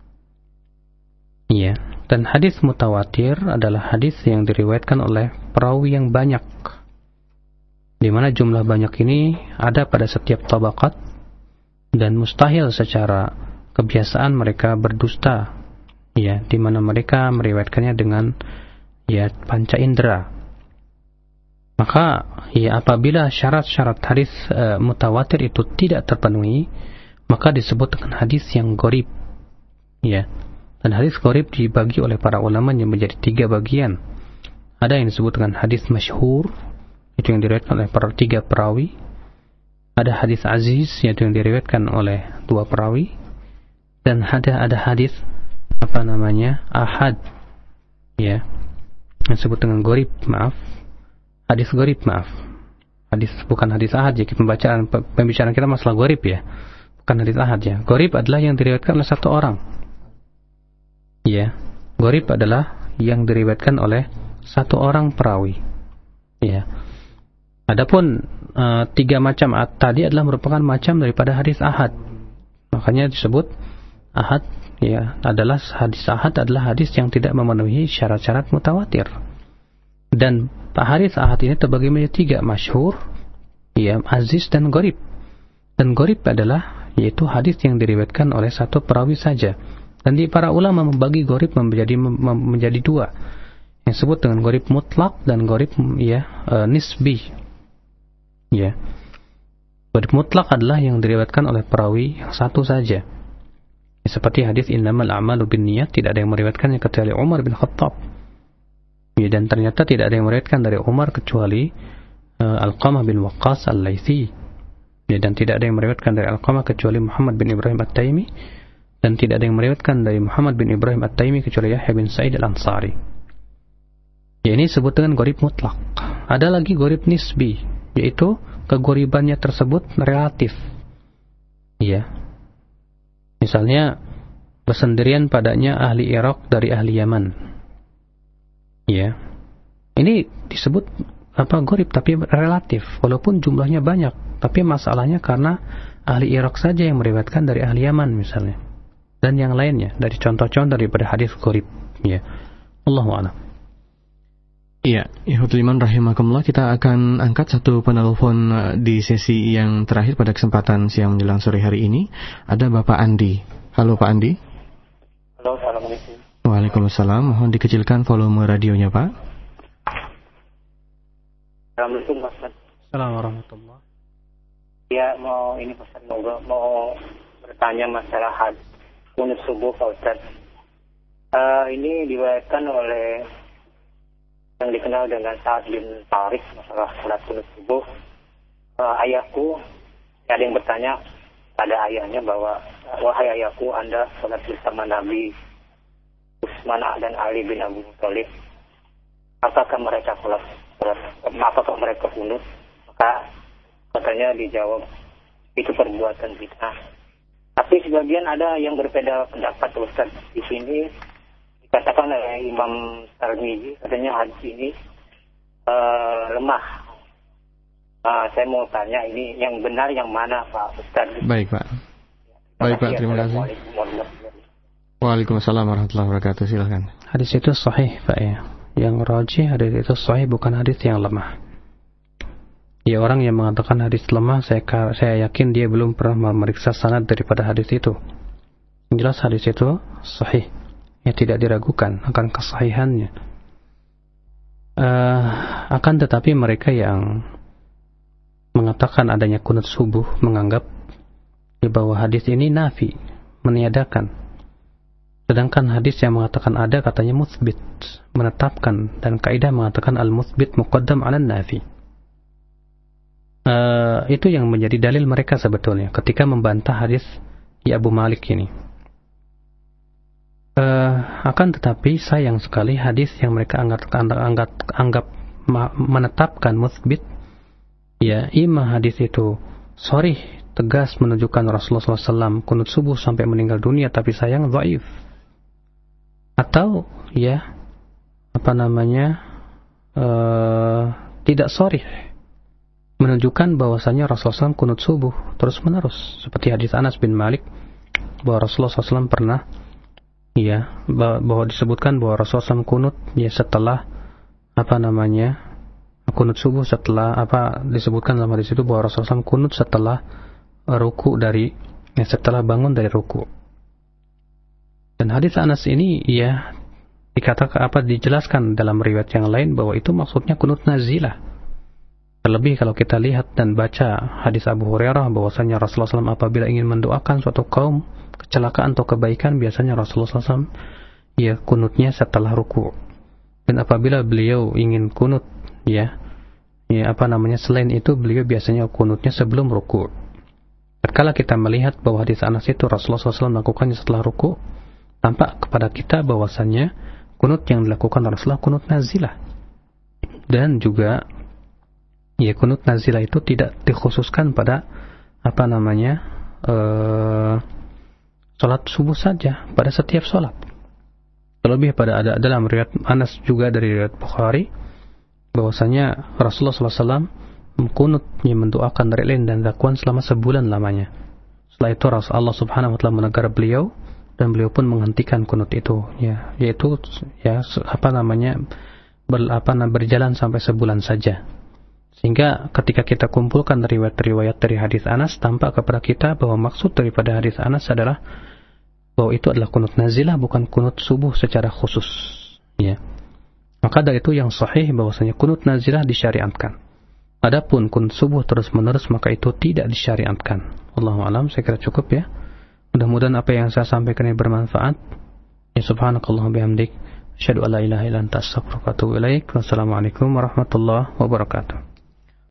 Iya, dan hadis mutawatir adalah hadis yang diriwayatkan oleh perawi yang banyak, di mana jumlah banyak ini ada pada setiap tabaqat, dan mustahil secara kebiasaan mereka berdusta, ya, di mana mereka meriwayatkannya dengan ya panca indera. Maka ya apabila syarat-syarat hadis e, mutawatir itu tidak terpenuhi, maka disebut dengan hadis yang gharib, ya. Dan hadis gharib dibagi oleh para ulama yang menjadi tiga bagian. Ada yang disebut dengan hadis masyhur, itu yang diriwayatkan oleh para tiga perawi. Ada hadis aziz, yaitu yang diriwayatkan oleh dua perawi. Dan ada ada hadis apa namanya ahad, ya, yang disebut dengan gharib, maaf, hadis gharib, maaf, hadis bukan hadis ahad. Jadi pembacaan pembicaraan kita masalah gharib ya, bukan hadis ahad ya. Gharib adalah yang diriwayatkan oleh satu orang, ya. Gharib adalah yang diriwayatkan oleh satu orang perawi, ya. Adapun uh, tiga macam tadi adalah merupakan macam daripada hadis ahad, makanya disebut ahad, ya, adalah hadis ahad adalah hadis yang tidak memenuhi syarat-syarat mutawatir. Dan hadis ahad ini terbagi menjadi tiga, masyhur, ya, aziz, dan gharib. Dan gharib adalah yaitu hadis yang diriwayatkan oleh satu perawi saja. Dan di para ulama membagi gharib menjadi menjadi dua, yang disebut dengan gharib mutlak dan gharib ya e, nisbi. Ya. Gharib mutlak adalah yang diriwayatkan oleh perawi yang satu saja. Seperti hadis innamal a'malu binniyat, tidak ada yang meriwayatkannya kecuali Umar bin Khattab. Ya, dan ternyata tidak ada yang meriwayatkan dari Umar kecuali uh, Alqamah bin Waqqas Al-Laitsi. Ya, dan tidak ada yang meriwayatkan dari Alqamah kecuali Muhammad bin Ibrahim At-Taimi, dan tidak ada yang meriwayatkan dari Muhammad bin Ibrahim At-Taimi kecuali Yahya bin Sa'id Al-Ansari. Ya, ini disebut dengan gharib mutlak. Ada lagi gharib nisbi, yaitu kegharibannya tersebut relatif. Ya. Misalnya bersendirian padanya ahli Irak dari ahli Yaman, ya, ini disebut apa gharib tapi relatif, walaupun jumlahnya banyak, tapi masalahnya karena ahli Irak saja yang meriwayatkan dari ahli Yaman misalnya, dan yang lainnya dari contoh-contoh daripada hadis gharib, ya. Allahu a'lam. Iya, ikhwatul iman rahimakumullah, kita akan angkat satu penelpon di sesi yang terakhir pada kesempatan siang menjelang sore hari ini. Ada Bapak Andi. Halo Pak Andi. Halo, assalamualaikum. Waalaikumsalam. Mohon dikecilkan volume radionya, Pak. Assalamualaikum Ustaz. Assalamualaikum warahmatullahi. Ya, mau ini Ustaz, mau, mau bertanya masalah hadis kunut subuh Pak Ustaz. Uh, ini diriwayatkan oleh yang dikenal dengan Sa'ad bin Tariq masalah salat kunut subuh. Uh, ayahku, ada yang bertanya pada ayahnya bahwa, wahai ayahku, Anda salat bersama Nabi Utsman dan Ali bin Abi Thalib. Apakah mereka salat, salat apakah mereka kunut? Maka katanya dijawab, itu perbuatan bid'ah. Tapi sebagian ada yang berbeda pendapat Ustaz. Di sini dikatakan oleh Imam Tirmidzi, katanya hadis ini uh, lemah. Uh, saya mau tanya ini yang benar yang mana Pak Ustaz? Baik Pak. Baik Pak, terima kasih. Waalaikumsalam warahmatullahi wabarakatuh. Silakan. Hadis itu sahih Pak ya. Yang rajih hadis itu sahih, bukan hadis yang lemah. Ya, orang yang mengatakan hadis lemah, saya saya yakin dia belum pernah memeriksa sanad daripada hadis itu. Yang jelas hadis itu sahih, ya tidak diragukan akan kesahihannya. Uh, akan tetapi mereka yang mengatakan adanya kunut subuh menganggap di bawah hadis ini nafi, meniadakan. Sedangkan hadis yang mengatakan ada katanya mutsbit, menetapkan, dan kaidah mengatakan al-mutsbit muqaddam 'ala an-nafi. Uh, itu yang menjadi dalil mereka sebetulnya ketika membantah hadis ya Abu Malik ini. Uh, akan tetapi sayang sekali hadis yang mereka anggap anggap, anggap, anggap menetapkan mutsbit, ya imma hadis itu sorry tegas menunjukkan Rasulullah shallallahu alaihi wasallam kunut subuh sampai meninggal dunia, tapi sayang dhaif, atau ya apa namanya uh, tidak sorry menunjukkan bahwasanya Rasulullah shallallahu alaihi wasallam kunut subuh terus menerus, seperti hadis Anas bin Malik bahwa Rasulullah shallallahu alaihi wasallam pernah ya bahwa disebutkan bahwa Rasulullah shallallahu alaihi wasallam kunut ya setelah apa namanya kunut subuh setelah apa disebutkan dalam hadis itu bahwa Rasulullah shallallahu alaihi wasallam kunut setelah ruku dari ya, setelah bangun dari ruku. Dan hadis Anas ini ya dikatakan apa dijelaskan dalam riwayat yang lain bahwa itu maksudnya kunut nazilah. Terlebih kalau kita lihat dan baca hadis Abu Hurairah bahwasanya Rasulullah shallallahu alaihi wasallam apabila ingin mendoakan suatu kaum kecelakaan atau kebaikan, biasanya Rasulullah shallallahu alaihi wasallam ya kunutnya setelah ruku. Dan apabila beliau ingin kunut ya ya apa namanya selain itu, beliau biasanya kunutnya sebelum ruku. Tatkala kita melihat bahwa hadis Anas itu Rasulullah shallallahu alaihi wasallam melakukannya setelah ruku, tampak kepada kita bahwasanya kunut yang dilakukan Rasulullah kunut nazilah. Dan juga ya kunut nazilah itu tidak dikhususkan pada apa namanya uh, sholat subuh saja, pada setiap sholat. Terlebih pada ada dalam riwayat Anas juga dari riwayat Bukhari bahwasanya Rasulullah shallallahu alaihi wasallam kunut yang mendoakan dari lain dan dakwaan selama sebulan lamanya. Setelah itu Rasulullah subhanahu wa ta'ala menegur beliau dan beliau pun menghentikan kunut itu ya, yaitu ya apa namanya ber, apa, berjalan sampai sebulan saja. Sehingga ketika kita kumpulkan riwayat-riwayat dari hadis Anas, tampak kepada kita bahwa maksud daripada hadis Anas adalah bahwa itu adalah kunut nazilah, bukan kunut subuh secara khusus. Ya. Maka dari itu yang sahih bahwasanya kunut nazilah disyariatkan. Adapun kunut subuh terus-menerus maka itu tidak disyariatkan. Wallahu a'lam, saya kira cukup ya. Mudah-mudahan apa yang saya sampaikan ini bermanfaat. Ya subhanakallahumma bihamdik, asyhadu an la ilaha illa anta astaghfiruka wa atubu ilaik. Wassalamualaikum warahmatullahi wabarakatuh.